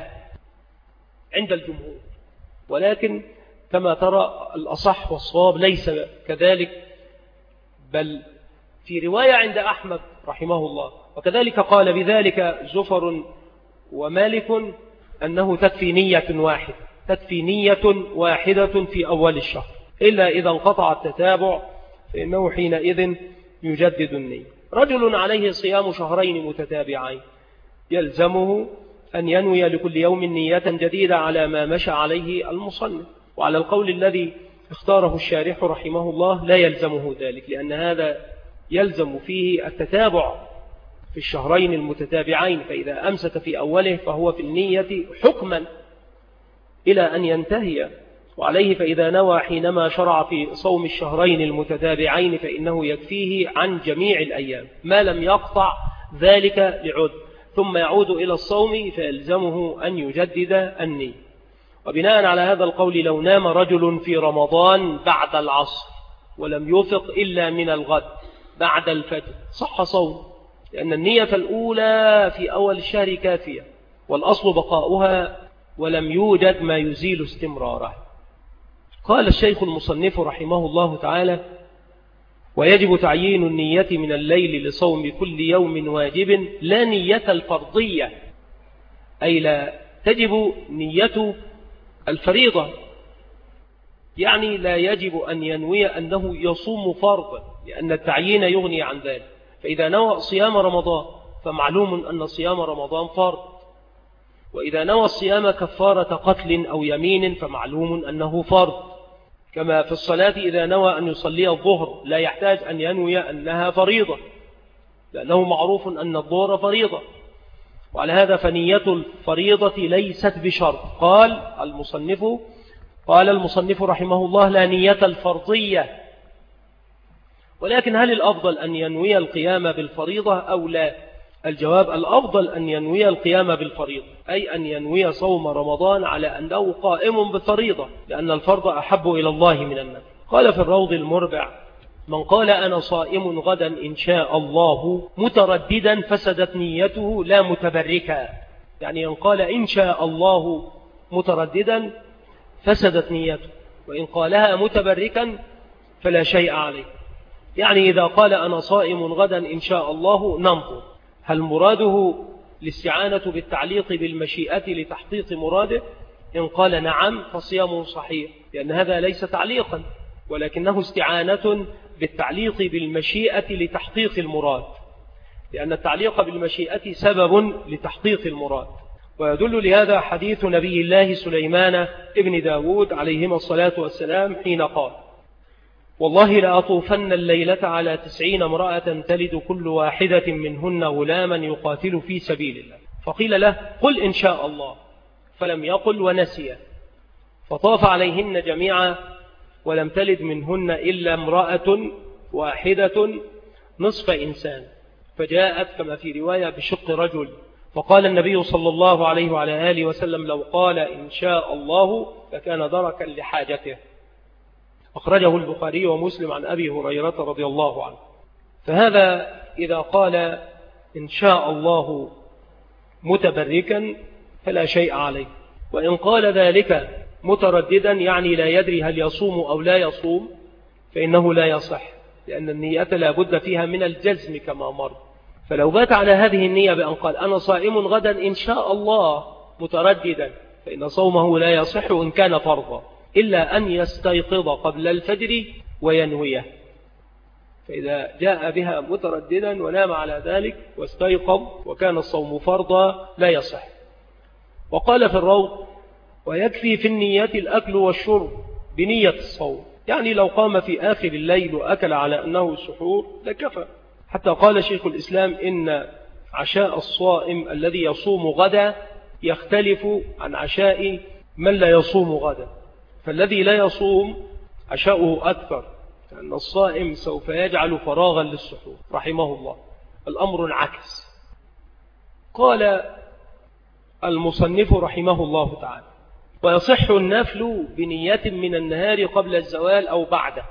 عند الجمهور، ولكن كما ترى الأصح والصواب ليس كذلك، بل في رواية عند أحمد رحمه الله، وكذلك قال بذلك زفر ومالك، أنه تكفي نية واحدة في أول الشهر، إلا إذا انقطع التتابع فإنه حينئذ يجدد النية. رجل عليه صيام شهرين متتابعين يلزمه أن ينوي لكل يوم نية جديدة على ما مشى عليه المصنف، وعلى القول الذي اختاره الشارح رحمه الله لا يلزمه ذلك، لأن هذا يلزم فيه التتابع في الشهرين المتتابعين، فإذا أمسك في أوله فهو في النية حكما إلى أن ينتهي، وعليه فإذا نوى حينما شرع في صوم الشهرين المتتابعين فإنه يكفيه عن جميع الأيام ما لم يقطع ذلك لعد، ثم يعود إلى الصوم فيلزمه أن يجدد النية. وبناء على هذا القول لو نام رجل في رمضان بعد العصر ولم يفق إلا من الغد بعد الفجر صح صوم، لأن النية الأولى في أول الشهر كافية، والأصل بقاؤها ولم يوجد ما يزيل استمراره. قال الشيخ المصنف رحمه الله تعالى: ويجب تعيين النية من الليل لصوم كل يوم واجب، لا نية الفرضية، أي لا تجب نية الفريضة، يعني لا يجب أن ينوي أنه يصوم فرضا، لأن التعيين يغني عن ذلك. فإذا نوى صيام رمضان فمعلوم أن صيام رمضان فرض، وإذا نوى الصيام كفارة قتل أو يمين فمعلوم أنه فرض، كما في الصلاة إذا نوى أن يصلي الظهر لا يحتاج أن ينوي أنها فريضة، لأنه معروف أن الظهر فريضة. وعلى هذا فنية الفريضة ليست بشرط. قال المصنف رحمه الله: لا نية الفرضية. ولكن هل الأفضل أن ينوي القيام بالفريضة أو لا؟ الجواب: الأفضل أن ينوي القيام بالفريضة، أي أن ينوي صوم رمضان على أنه قائم بالفريضة، لأن الفرض أحب إلى الله من النفل. قال في الروض المربع: من قال أنا صائم غدا إن شاء الله مترددا فسدت نيته لا متبركا، يعني إن قال إن شاء الله مترددا فسدت نيته، وإن قالها متبركا فلا شيء عليه. يعني إذا قال أنا صائم غدا إن شاء الله ننظر هل مراده الاستعانة بالتعليق بالمشيئة لتحقيق مراده؟ إن قال نعم فصيامه صحيح، لأن هذا ليس تعليقا ولكنه استعانة بالتعليق بالمشيئة لتحقيق المراد، لأن التعليق بالمشيئة سبب لتحقيق المراد. ويدل لهذا حديث نبي الله سليمان ابن داود عليهما الصلاة والسلام حين قال: والله لأطوفن الليلة على 90 امرأة تلد كل واحدة منهن غلاما يقاتل في سبيل الله. فقيل له: قل إن شاء الله، فلم يقل ونسي، فطاف عليهن جميعا ولم تلد منهن إلا امرأة واحدة نصف إنسان، فجاءت كما في رواية بشق رجل، فقال النبي صلى الله عليه وعلى آله وسلم: لو قال إن شاء الله لكان دركا لحاجته. أخرجه البخاري ومسلم عن أبي هريرة رضي الله عنه. فهذا إذا قال إن شاء الله متبركا فلا شيء عليه، وإن قال ذلك مترددا يعني لا يدري هل يصوم أو لا يصوم فإنه لا يصح، لأن النية لا بد فيها من الجزم كما مر. فلو بات على هذه النية بأن قال أنا صائم غدا إن شاء الله مترددا فإن صومه لا يصح إن كان فرضا، إلا أن يستيقظ قبل الفجر وينويه. فإذا جاء بها مترددا ونام على ذلك واستيقظ وكان الصوم فرضا لا يصح. وقال في الروض: ويكفي في النية الأكل والشرب بنية الصوم، يعني لو قام في آخر الليل وأكل على أنه سحور لكفى. حتى قال شيخ الإسلام إن عشاء الصائم الذي يصوم غدا يختلف عن عشاء من لا يصوم غدا، فالذي لا يصوم عشاؤه أكثر، لأن الصائم سوف يجعل فراغا للسحور رحمه الله. الأمر انعكس. قال المصنف رحمه الله تعالى: ويصح النفل بنية من النهار قبل الزوال أو بعده،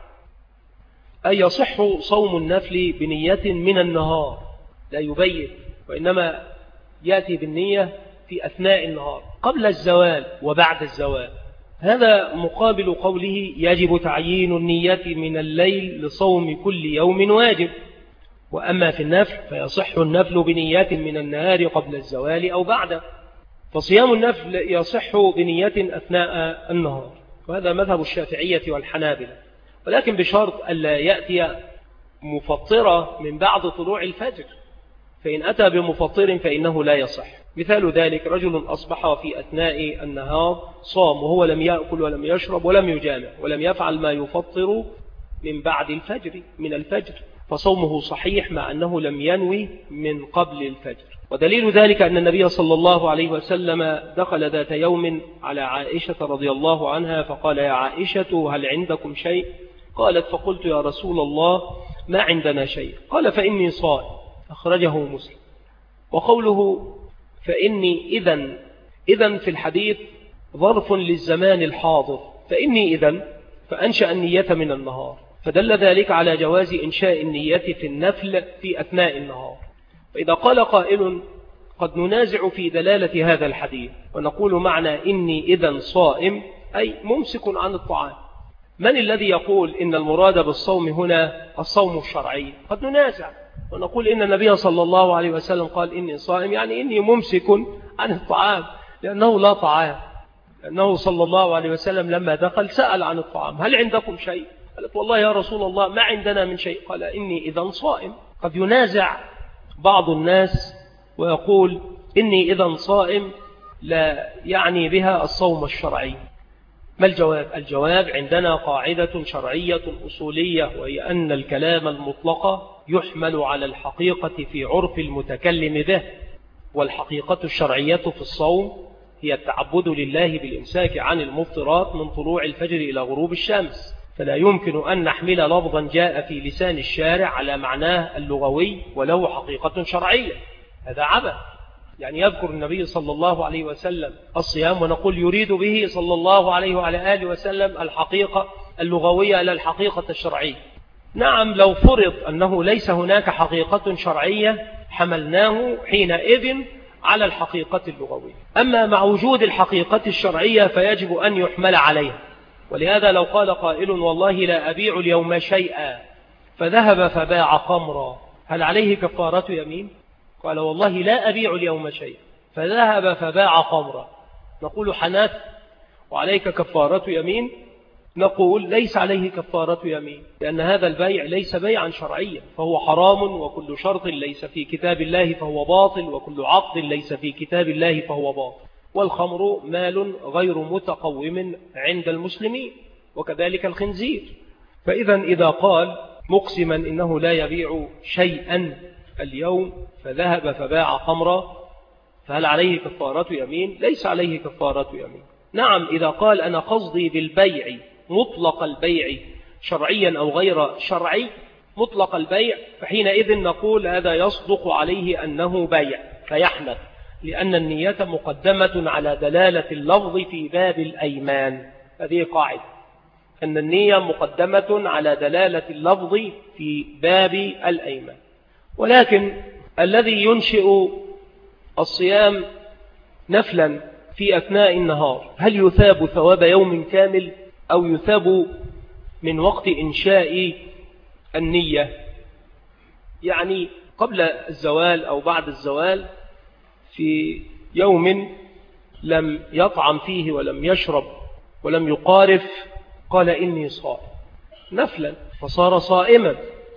أي يصح صوم النفل بنية من النهار، لا يبين، وإنما يأتي بالنية في أثناء النهار قبل الزوال وبعد الزوال. هذا مقابل قوله: يجب تعيين النية من الليل لصوم كل يوم واجب. وأما في النفل فيصح النفل بنية من النهار قبل الزوال أو بعده، فصيام النفل يصح بنية أثناء النهار، وهذا مذهب الشافعية والحنابلة، ولكن بشرط ألا يأتي مفطرة من بعد طلوع الفجر، فإن أتى بمفطر فإنه لا يصح. مثال ذلك: رجل أصبح في أثناء النهار صام وهو لم يأكل ولم يشرب ولم يجامع ولم يفعل ما يفطر من بعد الفجر من الفجر، فصومه صحيح مع أنه لم ينوي من قبل الفجر. ودليل ذلك أن النبي صلى الله عليه وسلم دخل ذات يوم على عائشة رضي الله عنها فقال: يا عائشة هل عندكم شيء؟ قالت: فقلت يا رسول الله ما عندنا شيء. قال: فإني صائم، أخرجه مسلم. وقوله فإني إذن في الحديث ظرف للزمان الحاضر، فإني إذن فأنشأ النية من النهار، فدل ذلك على جواز إنشاء النية في النفل في أثناء النهار. فإذا قال قائل: قد ننازع في دلالة هذا الحديث ونقول معنى إني إذن صائم أي ممسك عن الطعام، من الذي يقول إن المراد بالصوم هنا الصوم الشرعي؟ قد ننازع ونقول إن النبي صلى الله عليه وسلم قال إني صائم يعني إني ممسك عن الطعام، لأنه لا طعام، لأنه صلى الله عليه وسلم لما دخل سأل عن الطعام: هل عندكم شيء؟ قالت: والله يا رسول الله ما عندنا من شيء. قال: إني إذن صائم. قد ينازع بعض الناس ويقول إني إذن صائم لا يعني بها الصوم الشرعي. ما الجواب؟ الجواب عندنا قاعدة شرعية أصولية، وهي أن الكلام المطلق يحمل على الحقيقة في عرف المتكلم به، والحقيقة الشرعية في الصوم هي التعبد لله بالإمساك عن المفطرات من طلوع الفجر إلى غروب الشمس، فلا يمكن أن نحمل لفظا جاء في لسان الشارع على معناه اللغوي وله حقيقة شرعية، هذا عبث. يعني يذكر النبي صلى الله عليه وسلم الصيام ونقول يريد به صلى الله عليه وعلى آله وسلم الحقيقة اللغوية لا الحقيقة الشرعية. نعم، لو فرض أنه ليس هناك حقيقة شرعية حملناه حينئذ على الحقيقة اللغوية، أما مع وجود الحقيقة الشرعية فيجب أن يحمل عليها. ولهذا لو قال قائل: والله لا أبيع اليوم شيئا، فذهب فباع خمرا، هل عليه كفارة يمين؟ قال: والله لا أبيع اليوم شيئا، فذهب فباع خمرا، نقول حنث وعليك كفارة يمين؟ نقول ليس عليه كفارة يمين، لأن هذا البيع ليس بيعا شرعيا، فهو حرام، وكل شرط ليس في كتاب الله فهو باطل، وكل عقد ليس في كتاب الله فهو باطل. والخمر مال غير متقوم عند المسلمين، وكذلك الخنزير. فإذا إذا قال مقسما إنه لا يبيع شيئا اليوم فذهب فباع خمرا، فهل عليه كفارة يمين؟ ليس عليه كفارة يمين. نعم، إذا قال أنا قصدي بالبيع مطلق البيع شرعيا أو غير شرعي مطلق البيع، فحينئذ نقول هذا يصدق عليه أنه بيع فيحنث، لأن النية مقدمة على دلالة اللفظ في باب الأيمان. هذه قاعدة، أن النية مقدمة على دلالة اللفظ في باب الأيمان. ولكن الذي ينشئ الصيام نفلا في أثناء النهار، هل يثاب ثواب يوم كامل أو يثاب من وقت إنشاء النية؟ يعني قبل الزوال أو بعد الزوال في يوم لم يطعم فيه ولم يشرب ولم يقارف، قال إني صائم نفلا فصار صائما،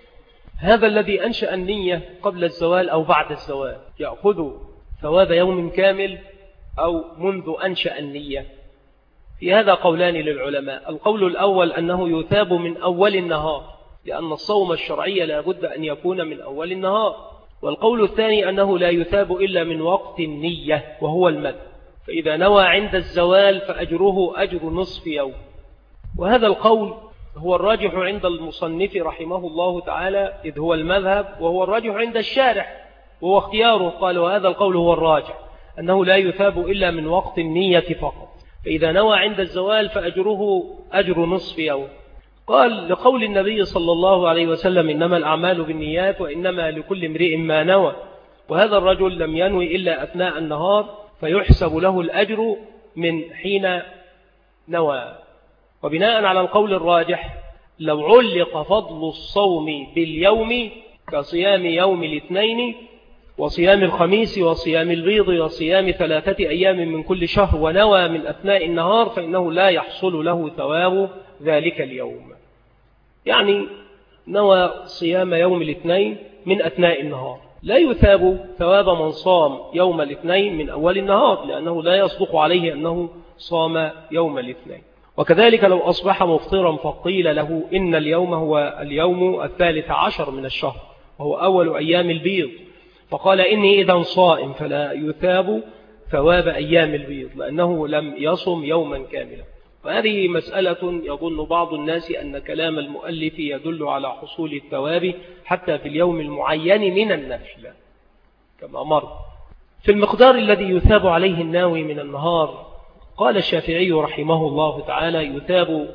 هذا الذي أنشأ النية قبل الزوال أو بعد الزوال يأخذ ثواب يوم كامل أو منذ أنشأ النية؟ في هذا قولان للعلماء. القول الأول أنه يثاب من أول النهار، لأن الصوم الشرعي لا بد أن يكون من أول النهار. والقول الثاني أنه لا يثاب إلا من وقت النية وهو المد، فإذا نوى عند الزوال فأجره أجر نصف يوم. وهذا القول هو الراجح عند المصنف رحمه الله تعالى، إذ هو المذهب، وهو الراجح عند الشارح وهو اختياره. قال وهذا القول هو الراجح، أنه لا يثاب إلا من وقت النية فقط، فإذا نوى عند الزوال فأجره أجر نصف يوم. قال لقول النبي صلى الله عليه وسلم إنما الأعمال بالنيات وإنما لكل امرئ ما نوى، وهذا الرجل لم ينوي إلا أثناء النهار فيحسب له الأجر من حين نوى. وبناء على القول الراجح لو علق فضل الصوم باليوم كصيام يوم الاثنين وصيام الخميس وصيام البيض وصيام 3 أيام من كل شهر ونوى من أثناء النهار فإنه لا يحصل له ثواب ذلك اليوم. يعني نوى صيام يوم الاثنين من أثناء النهار، لا يثاب ثواب من صام يوم الاثنين من أول النهار، لأنه لا يصدق عليه أنه صام يوم الاثنين. وكذلك لو أصبح مفطرا فقيل له إن اليوم هو اليوم 13 من الشهر وهو أول أيام البيض، فقال إني إذا صائم، فلا يثاب ثواب أيام البيض لأنه لم يصم يوما كاملا. وهذه مسألة يظن بعض الناس أن كلام المؤلف يدل على حصول الثواب حتى في اليوم المعين من النفل كما مر. في المقدار الذي يثاب عليه الناوي من النهار قال الشافعي رحمه الله تعالى يثاب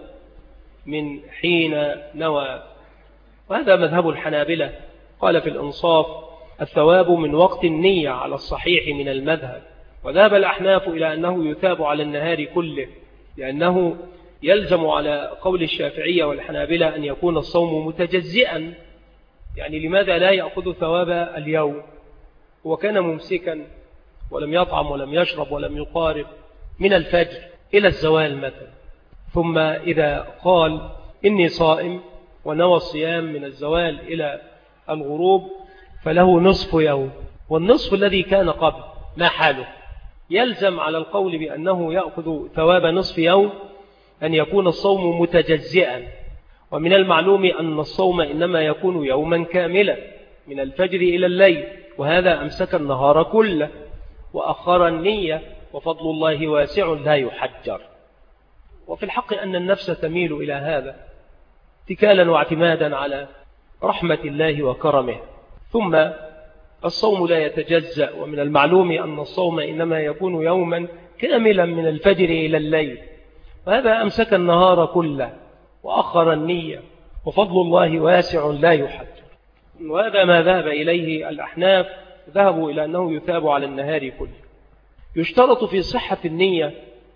من حين نوى، وهذا مذهب الحنابلة. قال في الإنصاف الثواب من وقت النية على الصحيح من المذهب. وذهب الأحناف إلى أنه يثاب على النهار كله، لأنه يلزم على قول الشافعية والحنابلة أن يكون الصوم متجزئا. يعني لماذا لا يأخذ ثواب اليوم؟ هو كان ممسكا ولم يطعم ولم يشرب ولم يقارب من الفجر إلى الزوال مثلا، ثم إذا قال إني صائم ونوى الصيام من الزوال إلى الغروب فله نصف يوم، والنصف الذي كان قبل ما حاله؟ يلزم على القول بأنه يأخذ ثواب نصف يوم أن يكون الصوم متجزئا. ومن المعلوم أن الصوم إنما يكون يوما كاملا من الفجر إلى الليل، وهذا أمسك النهار كله وأخر النية، وفضل الله واسع لا يحجر. وفي الحق أن النفس تميل إلى هذا اتكالا واعتمادا على رحمة الله وكرمه. ثم الصوم لا يتجزأ، ومن المعلوم أن الصوم إنما يكون يوما كاملا من الفجر إلى الليل، وهذا أمسك النهار كله وأخر النية، وفضل الله واسع لا يحجر. وهذا ما ذهب إليه الأحناف، ذهبوا إلى أنه يثاب على النهار كله. يشترط في صحة النية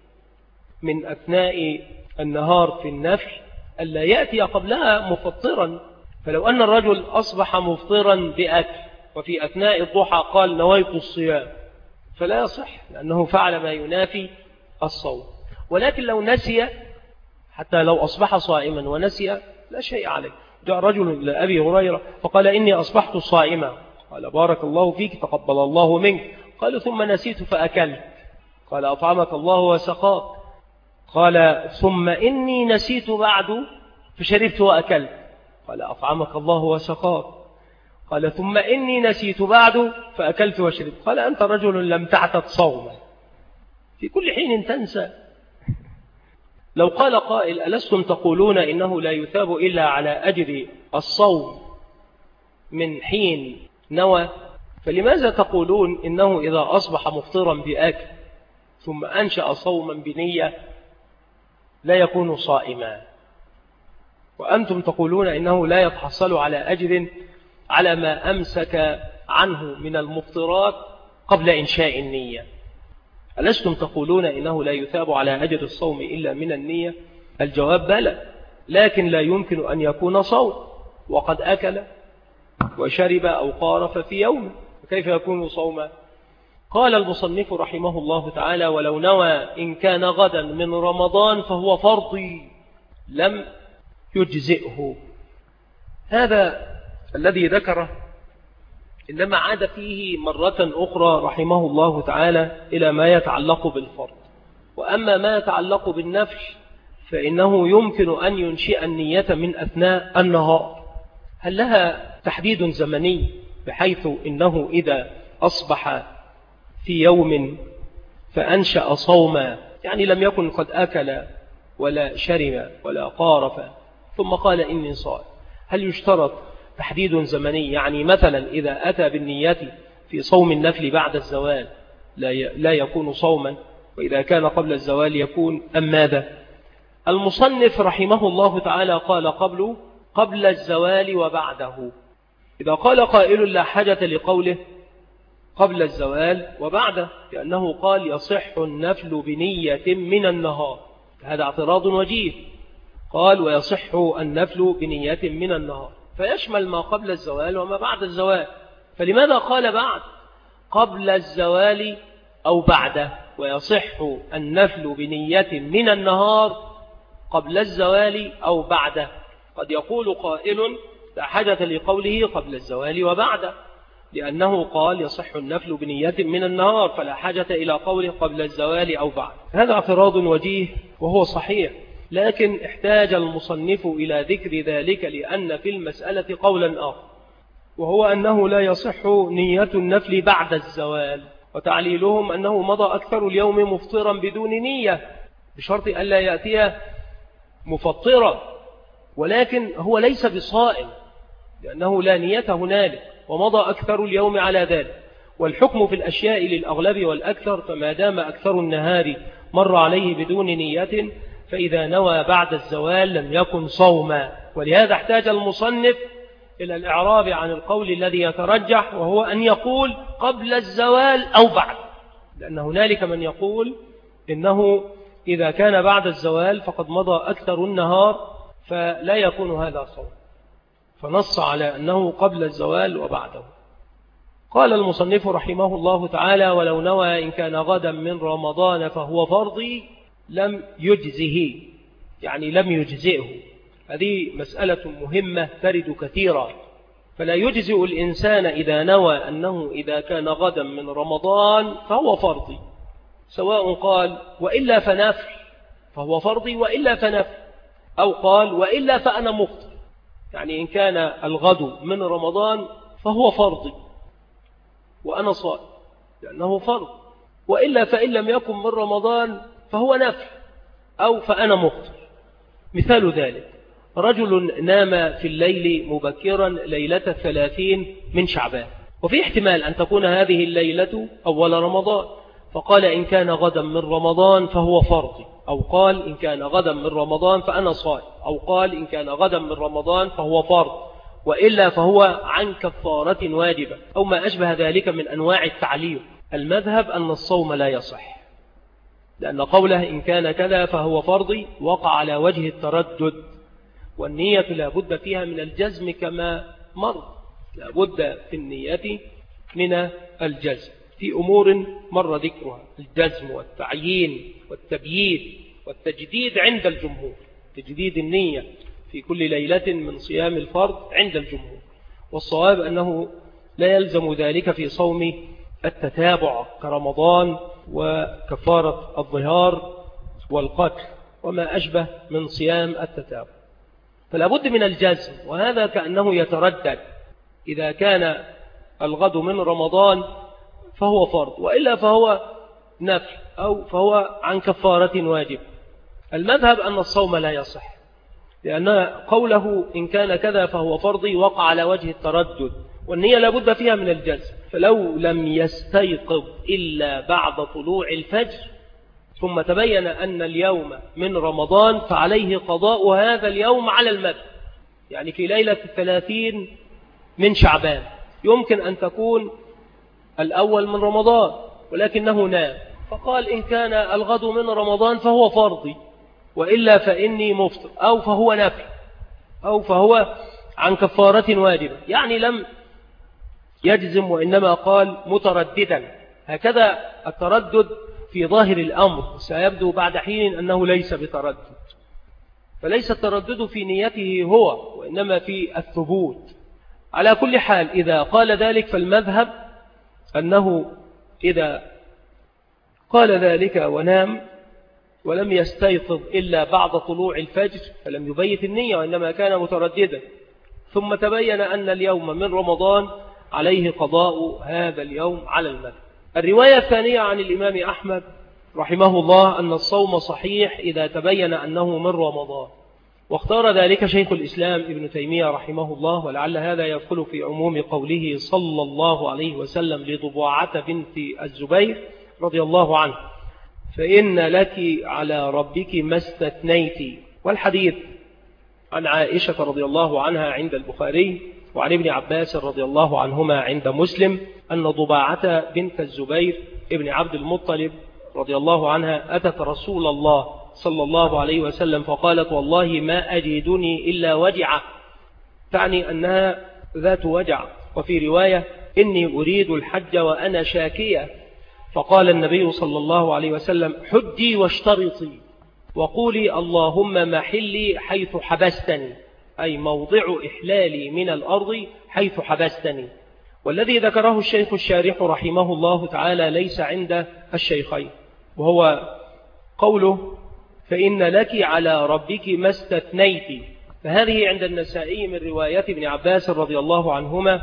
من أثناء النهار في النفل ألا يأتي قبلها مفطرا. فلو أن الرجل أصبح مفطرا بأكل وفي أثناء الضحى قال نويت الصيام فلا يصح، لأنه فعل ما ينافي الصوم. ولكن لو نسي، حتى لو أصبح صائما ونسي لا شيء عليه. جاء رجل إلى أبي هريرة فقال إني أصبحت صائما، قال بارك الله فيك تقبل الله منك. قال ثم نسيت فأكلت، قال أطعمك الله وسقاك. قال ثم إني نسيت بعد فشربت وأكلت، قال أطعمك الله وسقاك. قال ثم إني نسيت بعد فأكلت وشربت، قال أنت رجل لم تعتد صوما، في كل حين تنسى. لو قال قائل ألستم تقولون إنه لا يثاب إلا على أجر الصوم من حين نوى، فلماذا تقولون إنه إذا أصبح مفطرا بأكل ثم أنشأ صوما بنية لا يكون صائما، وأنتم تقولون إنه لا يتحصل على أجر على ما أمسك عنه من المفطرات قبل إنشاء النية؟ ألستم تقولون إنه لا يثاب على أجر الصوم إلا من النية؟ الجواب بلى، لكن لا يمكن أن يكون صوم وقد أكل وشرب أو قارف في يوم، كيف يكون صوما؟ قال المصنف رحمه الله تعالى: ولو نوى إن كان غدا من رمضان فهو فرضي لم يجزئه. هذا الذي ذكره إنما عاد فيه مرة أخرى رحمه الله تعالى إلى ما يتعلق بالفرض، وأما ما يتعلق بالنفل فإنه يمكن أن ينشئ النية من أثناء النهار. هل لها تحديد زمني بحيث إنه إذا أصبح في يوم فأنشأ صوما، يعني لم يكن قد أكل ولا شرب ولا قارف ثم قال إني صائم، هل يشترط تحديد زمني؟ يعني مثلا إذا أتى بالنية في صوم النفل بعد الزوال لا يكون صوما، وإذا كان قبل الزوال يكون أم ماذا؟ المصنف رحمه الله تعالى قال قبل الزوال وبعده. إذا قال قائل لا حاجة لقوله قبل الزوال وبعده، لأنه قال يصح النفل بنية من النهار، هذا اعتراض وجيه. قال ويصح النفل بنية من النهار، فيشمل ما قبل الزوال وما بعد الزوال، فلماذا قال بعد قبل الزوال أو بعده؟ ويصح النفل بنية من النهار قبل الزوال أو بعده. قد يقول قائل لا حاجة لقوله قبل الزوال وبعده، لأنه قال يصح النفل بنية من النهار، فلا حاجة إلى قوله قبل الزوال أو بعد. هذا اعتراض وجيه وهو صحيح، لكن احتاج المصنف إلى ذكر ذلك لأن في المسألة قولا آخر، وهو أنه لا يصح نية النفل بعد الزوال، وتعليلهم أنه مضى أكثر اليوم مفطرا بدون نية بشرط ألا يأتي مفطرا، ولكن هو ليس بصائم لأنه لا نية هنالك، ومضى أكثر اليوم على ذلك. والحكم في الأشياء للأغلب والأكثر، فما دام أكثر النهار مر عليه بدون نية فإذا نوى بعد الزوال لم يكن صوما. ولهذا احتاج المصنف إلى الإعراب عن القول الذي يترجح، وهو أن يقول قبل الزوال أو بعد، لأن هنالك من يقول إنه إذا كان بعد الزوال فقد مضى أكثر النهار فلا يكون هذا صوم، فنص على أنه قبل الزوال وبعده. قال المصنف رحمه الله تعالى ولو نوى إن كان غدا من رمضان فهو فرضي لم يجزه، يعني لم يجزئه. هذه مسألة مهمة ترد كثيرا، فلا يجزئ الإنسان إذا نوى أنه إذا كان غدا من رمضان فهو فرضي، سواء قال وإلا فنفل فهو فرضي وإلا فنفل، أو قال وإلا فأنا مفطر، يعني إن كان الغد من رمضان فهو فرضي وأنا صائم لأنه فرض، وإلا فإن لم يكن من رمضان فهو نفل أو فأنا مفطر. مثال ذلك رجل نام في الليل مبكرا ليلة 30 من شعبان، وفي احتمال أن تكون هذه الليلة أول رمضان، فقال إن كان غدا من رمضان فهو فرضي، أو قال إن كان غدا من رمضان فأنا صائم، أو قال إن كان غدا من رمضان فهو فرض، وإلا فهو عن كفارة واجبة، أو ما أشبه ذلك من أنواع التعليق. المذهب أن الصوم لا يصح، لأن قوله إن كان كذا فهو فرضي وقع على وجه التردد، والنية لا بد فيها من الجزم كما مر، لا بد في النية من الجزم في أمور مر ذكرها، الجزم والتعيين والتبييت والتجديد عند الجمهور، تجديد النية في كل ليلة من صيام الفرض عند الجمهور. والصواب أنه لا يلزم ذلك في صوم التتابع كرمضان وكفارة الظهار والقتل وما أشبه من صيام التتابع، فلا بد من الجزم. وهذا كأنه يتردد، إذا كان الغد من رمضان فهو فرض، وإلا فهو نفل أو فهو عن كفارة واجب. المذهب أن الصوم لا يصح، لأن قوله إن كان كذا فهو فرضي وقع على وجه التردد، والنية لابد فيها من الجزم. فلو لم يستيقظ إلا بعد طلوع الفجر ثم تبين أن اليوم من رمضان فعليه قضاء هذا اليوم على المذهب، يعني في ليلة 30 من شعبان يمكن أن تكون الأول من رمضان ولكنه نام، فقال إن كان الغد من رمضان فهو فرضي، وإلا فإني مفطر، أو فهو نفل، أو فهو عن كفارة واجبة. يعني لم يجزم، وإنما قال مترددا. هكذا التردد في ظاهر الأمر، سيبدو بعد حين أنه ليس بتردد، فليس التردد في نيته هو، وإنما في الثبوت. على كل حال إذا قال ذلك فالمذهب أنه إذا قال ذلك ونام ولم يستيقظ إلا بعد طلوع الفجر فلم يبيت النية، وإنما كان مترددا، ثم تبين أن اليوم من رمضان عليه قضاء هذا اليوم على المذهب. الرواية الثانية عن الإمام أحمد رحمه الله أن الصوم صحيح إذا تبين أنه من رمضان، واختار ذلك شيخ الإسلام ابن تيمية رحمه الله، ولعل هذا يدخل في عموم قوله صلى الله عليه وسلم لضباعة بنت الزبير رضي الله عنه: فإن لك على ربك ما استثنيت. والحديث عن عائشة رضي الله عنها عند البخاري، وعن ابن عباس رضي الله عنهما عند مسلم، أن ضباعة بنت الزبير ابن عبد المطلب رضي الله عنها أتت رسول الله صلى الله عليه وسلم فقالت: والله ما أجدني إلا وجعة، تعني أنها ذات وجع. وفي رواية: إني أريد الحج وأنا شاكية. فقال النبي صلى الله عليه وسلم: حجي واشترطي وقولي اللهم محلي حيث حبستني، أي موضع إحلالي من الأرض حيث حبستني. والذي ذكره الشيخ الشارح رحمه الله تعالى ليس عند الشيخين، وهو قوله: فإن لك على ربك ما استثنيت، فهذه عند النسائي من رواية ابن عباس رضي الله عنهما،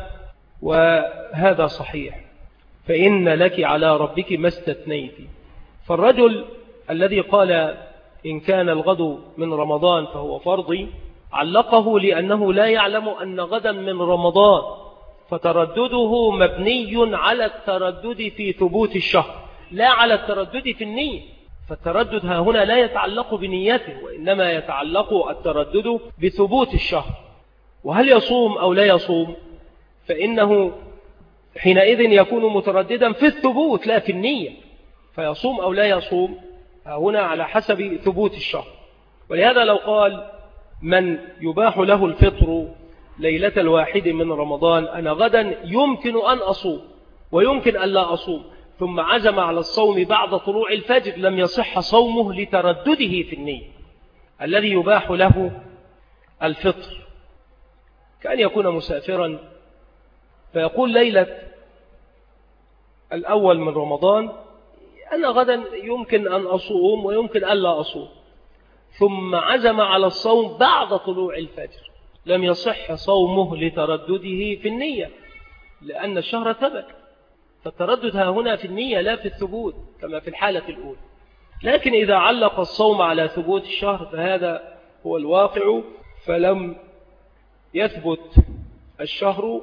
وهذا صحيح، فإن لك على ربك ما استثنيت. فالرجل الذي قال إن كان الغد من رمضان فهو فرضي علقه لأنه لا يعلم أن غدا من رمضان، فتردده مبني على التردد في ثبوت الشهر لا على التردد في النية. فالتردد ها هنا لا يتعلق بنيته، وإنما يتعلق التردد بثبوت الشهر. وهل يصوم أو لا يصوم؟ فإنه حينئذ يكون مترددا في الثبوت لا في النية، فيصوم أو لا يصوم هنا على حسب ثبوت الشهر. ولهذا لو قال من يباح له الفطر ليلة الواحد من رمضان أنا غدا يمكن أن أصوم ويمكن أن لا أصوم، ثم عزم على الصوم بعد طلوع الفجر، لم يصح صومه لتردده في النية. الذي يباح له الفطر كأن يكون مسافرا فيقول ليلة الأول من رمضان أنا غدا يمكن أن أصوم ويمكن أن لا أصوم، ثم عزم على الصوم بعد طلوع الفجر، لم يصح صومه لتردده في النية، لأن الشهر ثبت. فالتردد ها هنا في النية لا في الثبوت كما في الحالة الأولى. لكن إذا علق الصوم على ثبوت الشهر فهذا هو الواقع، فلم يثبت الشهر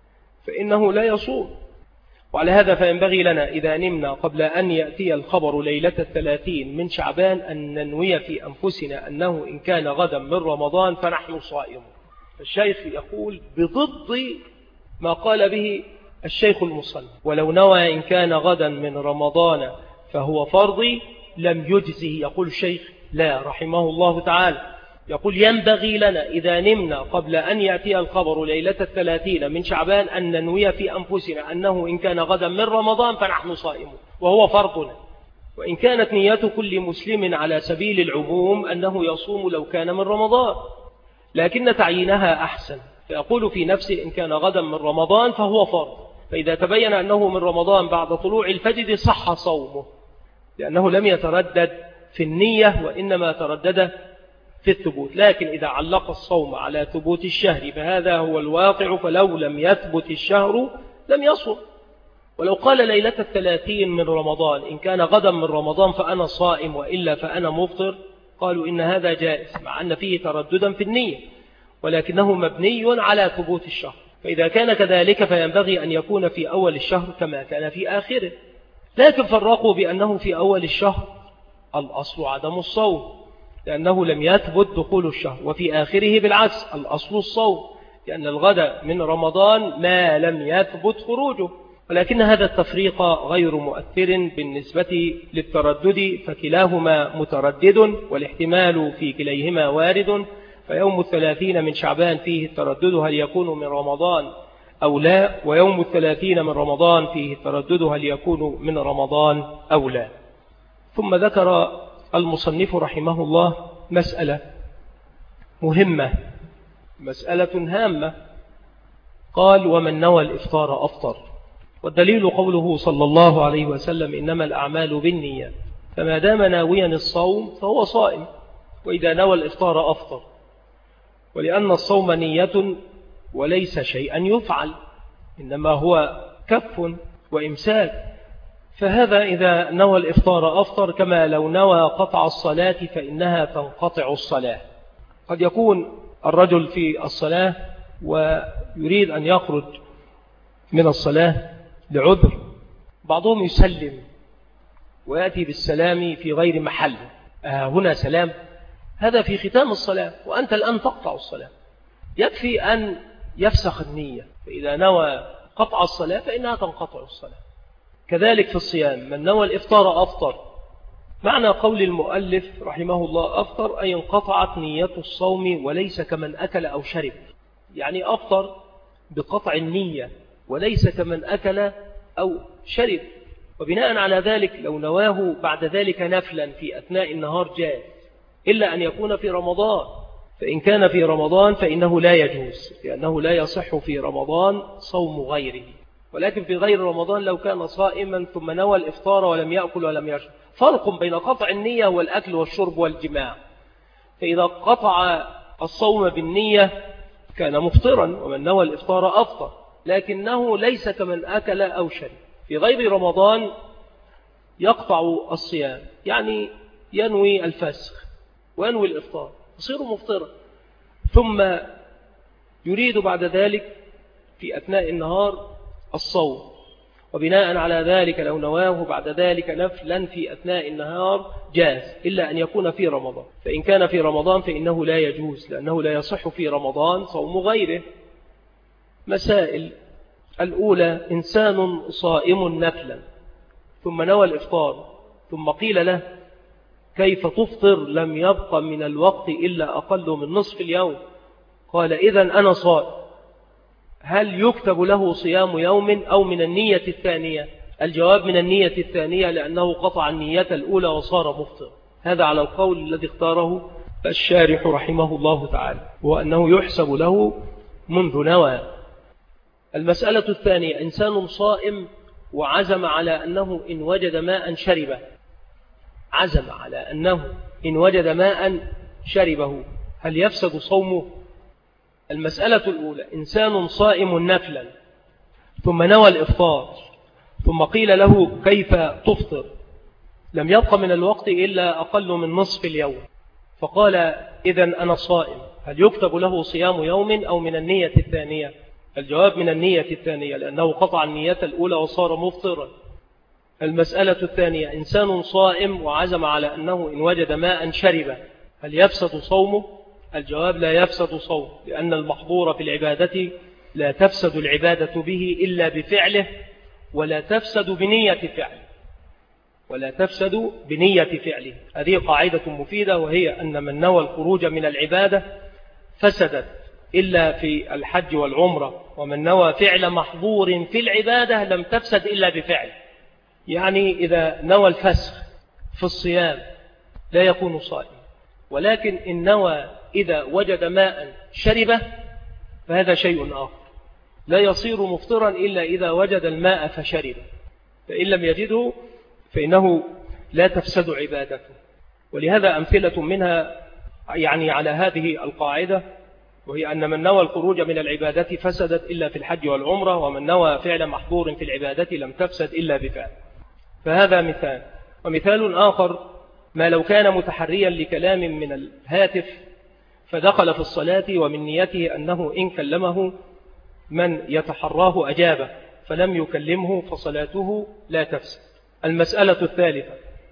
فإنه لا يصوم. وعلى هذا فينبغي لنا إذا نمنا قبل أن يأتي الخبر ليلة 30 من شعبان أن ننوي في أنفسنا أنه إن كان غدا من رمضان فنحن صائمون. الشيخ يقول بضد ما قال به الشيخ المصنف: ولو نوى إن كان غدا من رمضان فهو فرضي لم يجزه. يقول الشيخ لا رحمه الله تعالى، يقول ينبغي لنا إذا نمنا قبل أن يأتي الخبر ليلة 30 من شعبان أن ننوي في أنفسنا أنه إن كان غدا من رمضان فنحن صائمون وهو فرضنا. وإن كانت نية كل مسلم على سبيل العموم أنه يصوم لو كان من رمضان، لكن تعيينها أحسن، فيقول في نفسه إن كان غدا من رمضان فهو فرض، فإذا تبين أنه من رمضان بعد طلوع الفجر صح صومه، لأنه لم يتردد في النية وإنما تردد في الثبوت. لكن إذا علق الصوم على ثبوت الشهر فهذا هو الواقع، فلو لم يثبت الشهر لم يصم. ولو قال ليلة 30 من رمضان إن كان غدا من رمضان فأنا صائم وإلا فأنا مفطر، قالوا إن هذا جائز مع أن فيه ترددا في النية، ولكنه مبني على ثبوت الشهر. فإذا كان كذلك فينبغي أن يكون في أول الشهر كما كان في آخره. لكن فرقوا بأنه في أول الشهر الأصل عدم الصوم لأنه لم يثبت دخول الشهر، وفي آخره بالعكس الأصل الصوم، لأن الغد من رمضان ما لم يثبت خروجه. ولكن هذا التفريق غير مؤثر بالنسبة للتردد، فكلاهما متردد والاحتمال في كليهما وارد. فيوم 30 من شعبان فيه التردد هل يكون من رمضان أو لا، ويوم 30 من رمضان فيه التردد هل يكون من رمضان أو لا. ثم ذكر المصنف رحمه الله مسألة مهمة، مسألة هامة. قال: ومن نوى الإفطار أفطر. والدليل قوله صلى الله عليه وسلم: إنما الأعمال بالنيات، فما دام ناويا الصوم فهو صائم، وإذا نوى الإفطار أفطر. ولأن الصوم نية وليس شيئا يفعل، إنما هو كف وإمساك، فهذا إذا نوى الإفطار أفطر، كما لو نوى قطع الصلاة فإنها تنقطع الصلاة. قد يكون الرجل في الصلاة ويريد أن يخرج من الصلاة لعذر، بعضهم يسلم ويأتي بالسلام في غير محل. هنا سلام؟ هذا في ختام الصلاة، وأنت الآن تقطع الصلاة. يكفي أن يفسخ النية، فإذا نوى قطع الصلاة فإنها تنقطع الصلاة. كذلك في الصيام، من نوى الإفطار أفطر. معنى قول المؤلف رحمه الله أفطر أي انقطعت نية الصوم، وليس كمن أكل أو شرب. يعني أفطر بقطع النية، وليس كمن أكل أو شرب. وبناء على ذلك لو نواه بعد ذلك نفلا في أثناء النهار جاز، إلا أن يكون في رمضان. فإن كان في رمضان فإنه لا يجوز، لأنه لا يصح في رمضان صوم غيره. ولكن في غير رمضان لو كان صائما ثم نوى الإفطار ولم يأكل ولم يشرب، فرق بين قطع النية والأكل والشرب والجماع. فإذا قطع الصوم بالنية كان مفطرا، ومن نوى الإفطار أفطر، لكنه ليس كمن أكل أو شرب. في غير رمضان يقطع الصيام، يعني ينوي الفسخ وينوي الإفطار، يصير مفطرا، ثم يريد بعد ذلك في أثناء النهار الصوم. وبناء على ذلك لو نواه بعد ذلك نفلا في أثناء النهار جاز، إلا أن يكون في رمضان. فإن كان في رمضان فإنه لا يجوز، لأنه لا يصح في رمضان صوم غيره. مسائل: الأولى: إنسان صائم نفلا ثم نوى الإفطار، ثم قيل له: كيف تفطر؟ لم يبق من الوقت إلا أقل من نصف اليوم. قال: إذن أنا صائم. هل يكتب له صيام يوم أو من النية الثانية؟ الجواب: من النية الثانية، لأنه قطع النية الأولى وصار مفطر. هذا على القول الذي اختاره الشارح رحمه الله تعالى، وأنه يحسب له منذ نوى. المسألة الثانية: إنسان صائم وعزم على أنه إن وجد ماء شربه، عزم على أنه إن وجد ماء شربه، هل يفسد صومه؟ المسألة الأولى: إنسان صائم نفلا ثم نوى الإفطار، ثم قيل له: كيف تفطر؟ لم يبق من الوقت إلا أقل من نصف اليوم، فقال: إذن أنا صائم. هل يكتب له صيام يوم أو من النية الثانية؟ الجواب: من النية الثانية، لأنه قطع النية الأولى وصار مفطرا. المسألة الثانية: إنسان صائم وعزم على أنه إن وجد ماء شربه، هل يفسد صومه؟ الجواب: لا يفسد صوم، لأن المحظور في العبادة لا تفسد العبادة به إلا بفعله، ولا تفسد بنية فعله، ولا تفسد بنية فعله. هذه قاعدة مفيدة، وهي أن من نوى الخروج من العبادة فسدت إلا في الحج والعمرة، ومن نوى فعل محظور في العبادة لم تفسد إلا بفعله. يعني إذا نوى الفسخ في الصيام لا يكون صائم، ولكن إن نوى إذا وجد ماء شربه فهذا شيء آخر، لا يصير مفطرا إلا إذا وجد الماء فشربه، فإن لم يجده فإنه لا تفسد عبادته. ولهذا أمثلة منها يعني على هذه القاعدة، وهي أن من نوى الخروج من العبادة فسدت إلا في الحج والعمرة، ومن نوى فعل محظور في العبادة لم تفسد إلا بفعل. فهذا مثال. ومثال آخر: ما لو كان متحريا لكلام من الهاتف فدخل في الصلاة ومن نيته أنه إن كلمه من يتحراه أجابه، فلم يكلمه فصلاته لا تفسد. المسألة الثالثة: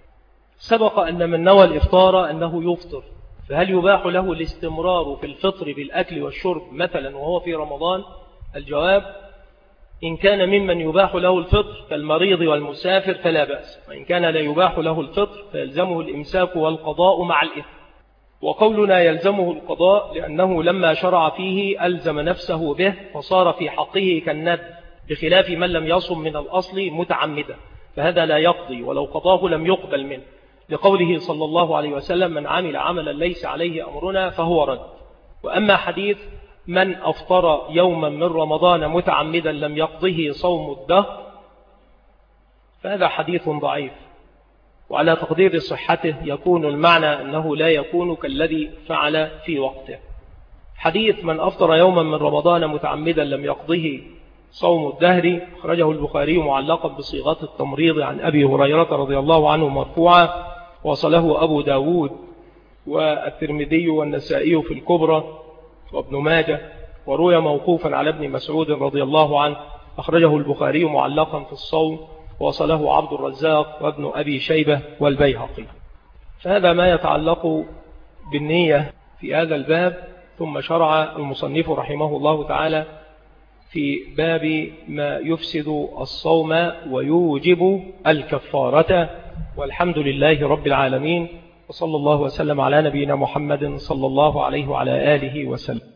سبق أن من نوى الإفطار أنه يفطر، فهل يباح له الاستمرار في الفطر بالأكل والشرب مثلا وهو في رمضان؟ الجواب: إن كان ممن يباح له الفطر كالمريض والمسافر فلا بأس، وإن كان لا يباح له الفطر فيلزمه الإمساك والقضاء مع الإثم. وقولنا يلزمه القضاء لأنه لما شرع فيه ألزم نفسه به فصار في حقه كالندب، بخلاف من لم يصم من الأصل متعمدا، فهذا لا يقضي ولو قضاه لم يقبل منه، لقوله صلى الله عليه وسلم: من عمل عملا ليس عليه أمرنا فهو رد. وأما حديث من أفطر يوما من رمضان متعمدا لم يقضه صوم الدهر فهذا حديث ضعيف، وعلى تقدير صحته يكون المعنى أنه لا يكون كالذي فعل في وقته. حديث من أفطر يوما من رمضان متعمدا لم يقضه صوم الدهر أخرجه البخاري معلقا بصيغة التمريض عن أبي هريرة رضي الله عنه مرفوعا، وصله أبو داود والترمذي والنسائي في الكبرى وابن ماجه، وروي موقوفا على ابن مسعود رضي الله عنه أخرجه البخاري معلقا في الصوم، وصله عبد الرزاق وابن أبي شيبة والبيهقي. فهذا ما يتعلق بالنية في هذا الباب. ثم شرع المصنف رحمه الله تعالى في باب ما يفسد الصوم ويوجب الكفارة، والحمد لله رب العالمين، وصلى الله وسلم على نبينا محمد صلى الله عليه وعلى آله وسلم.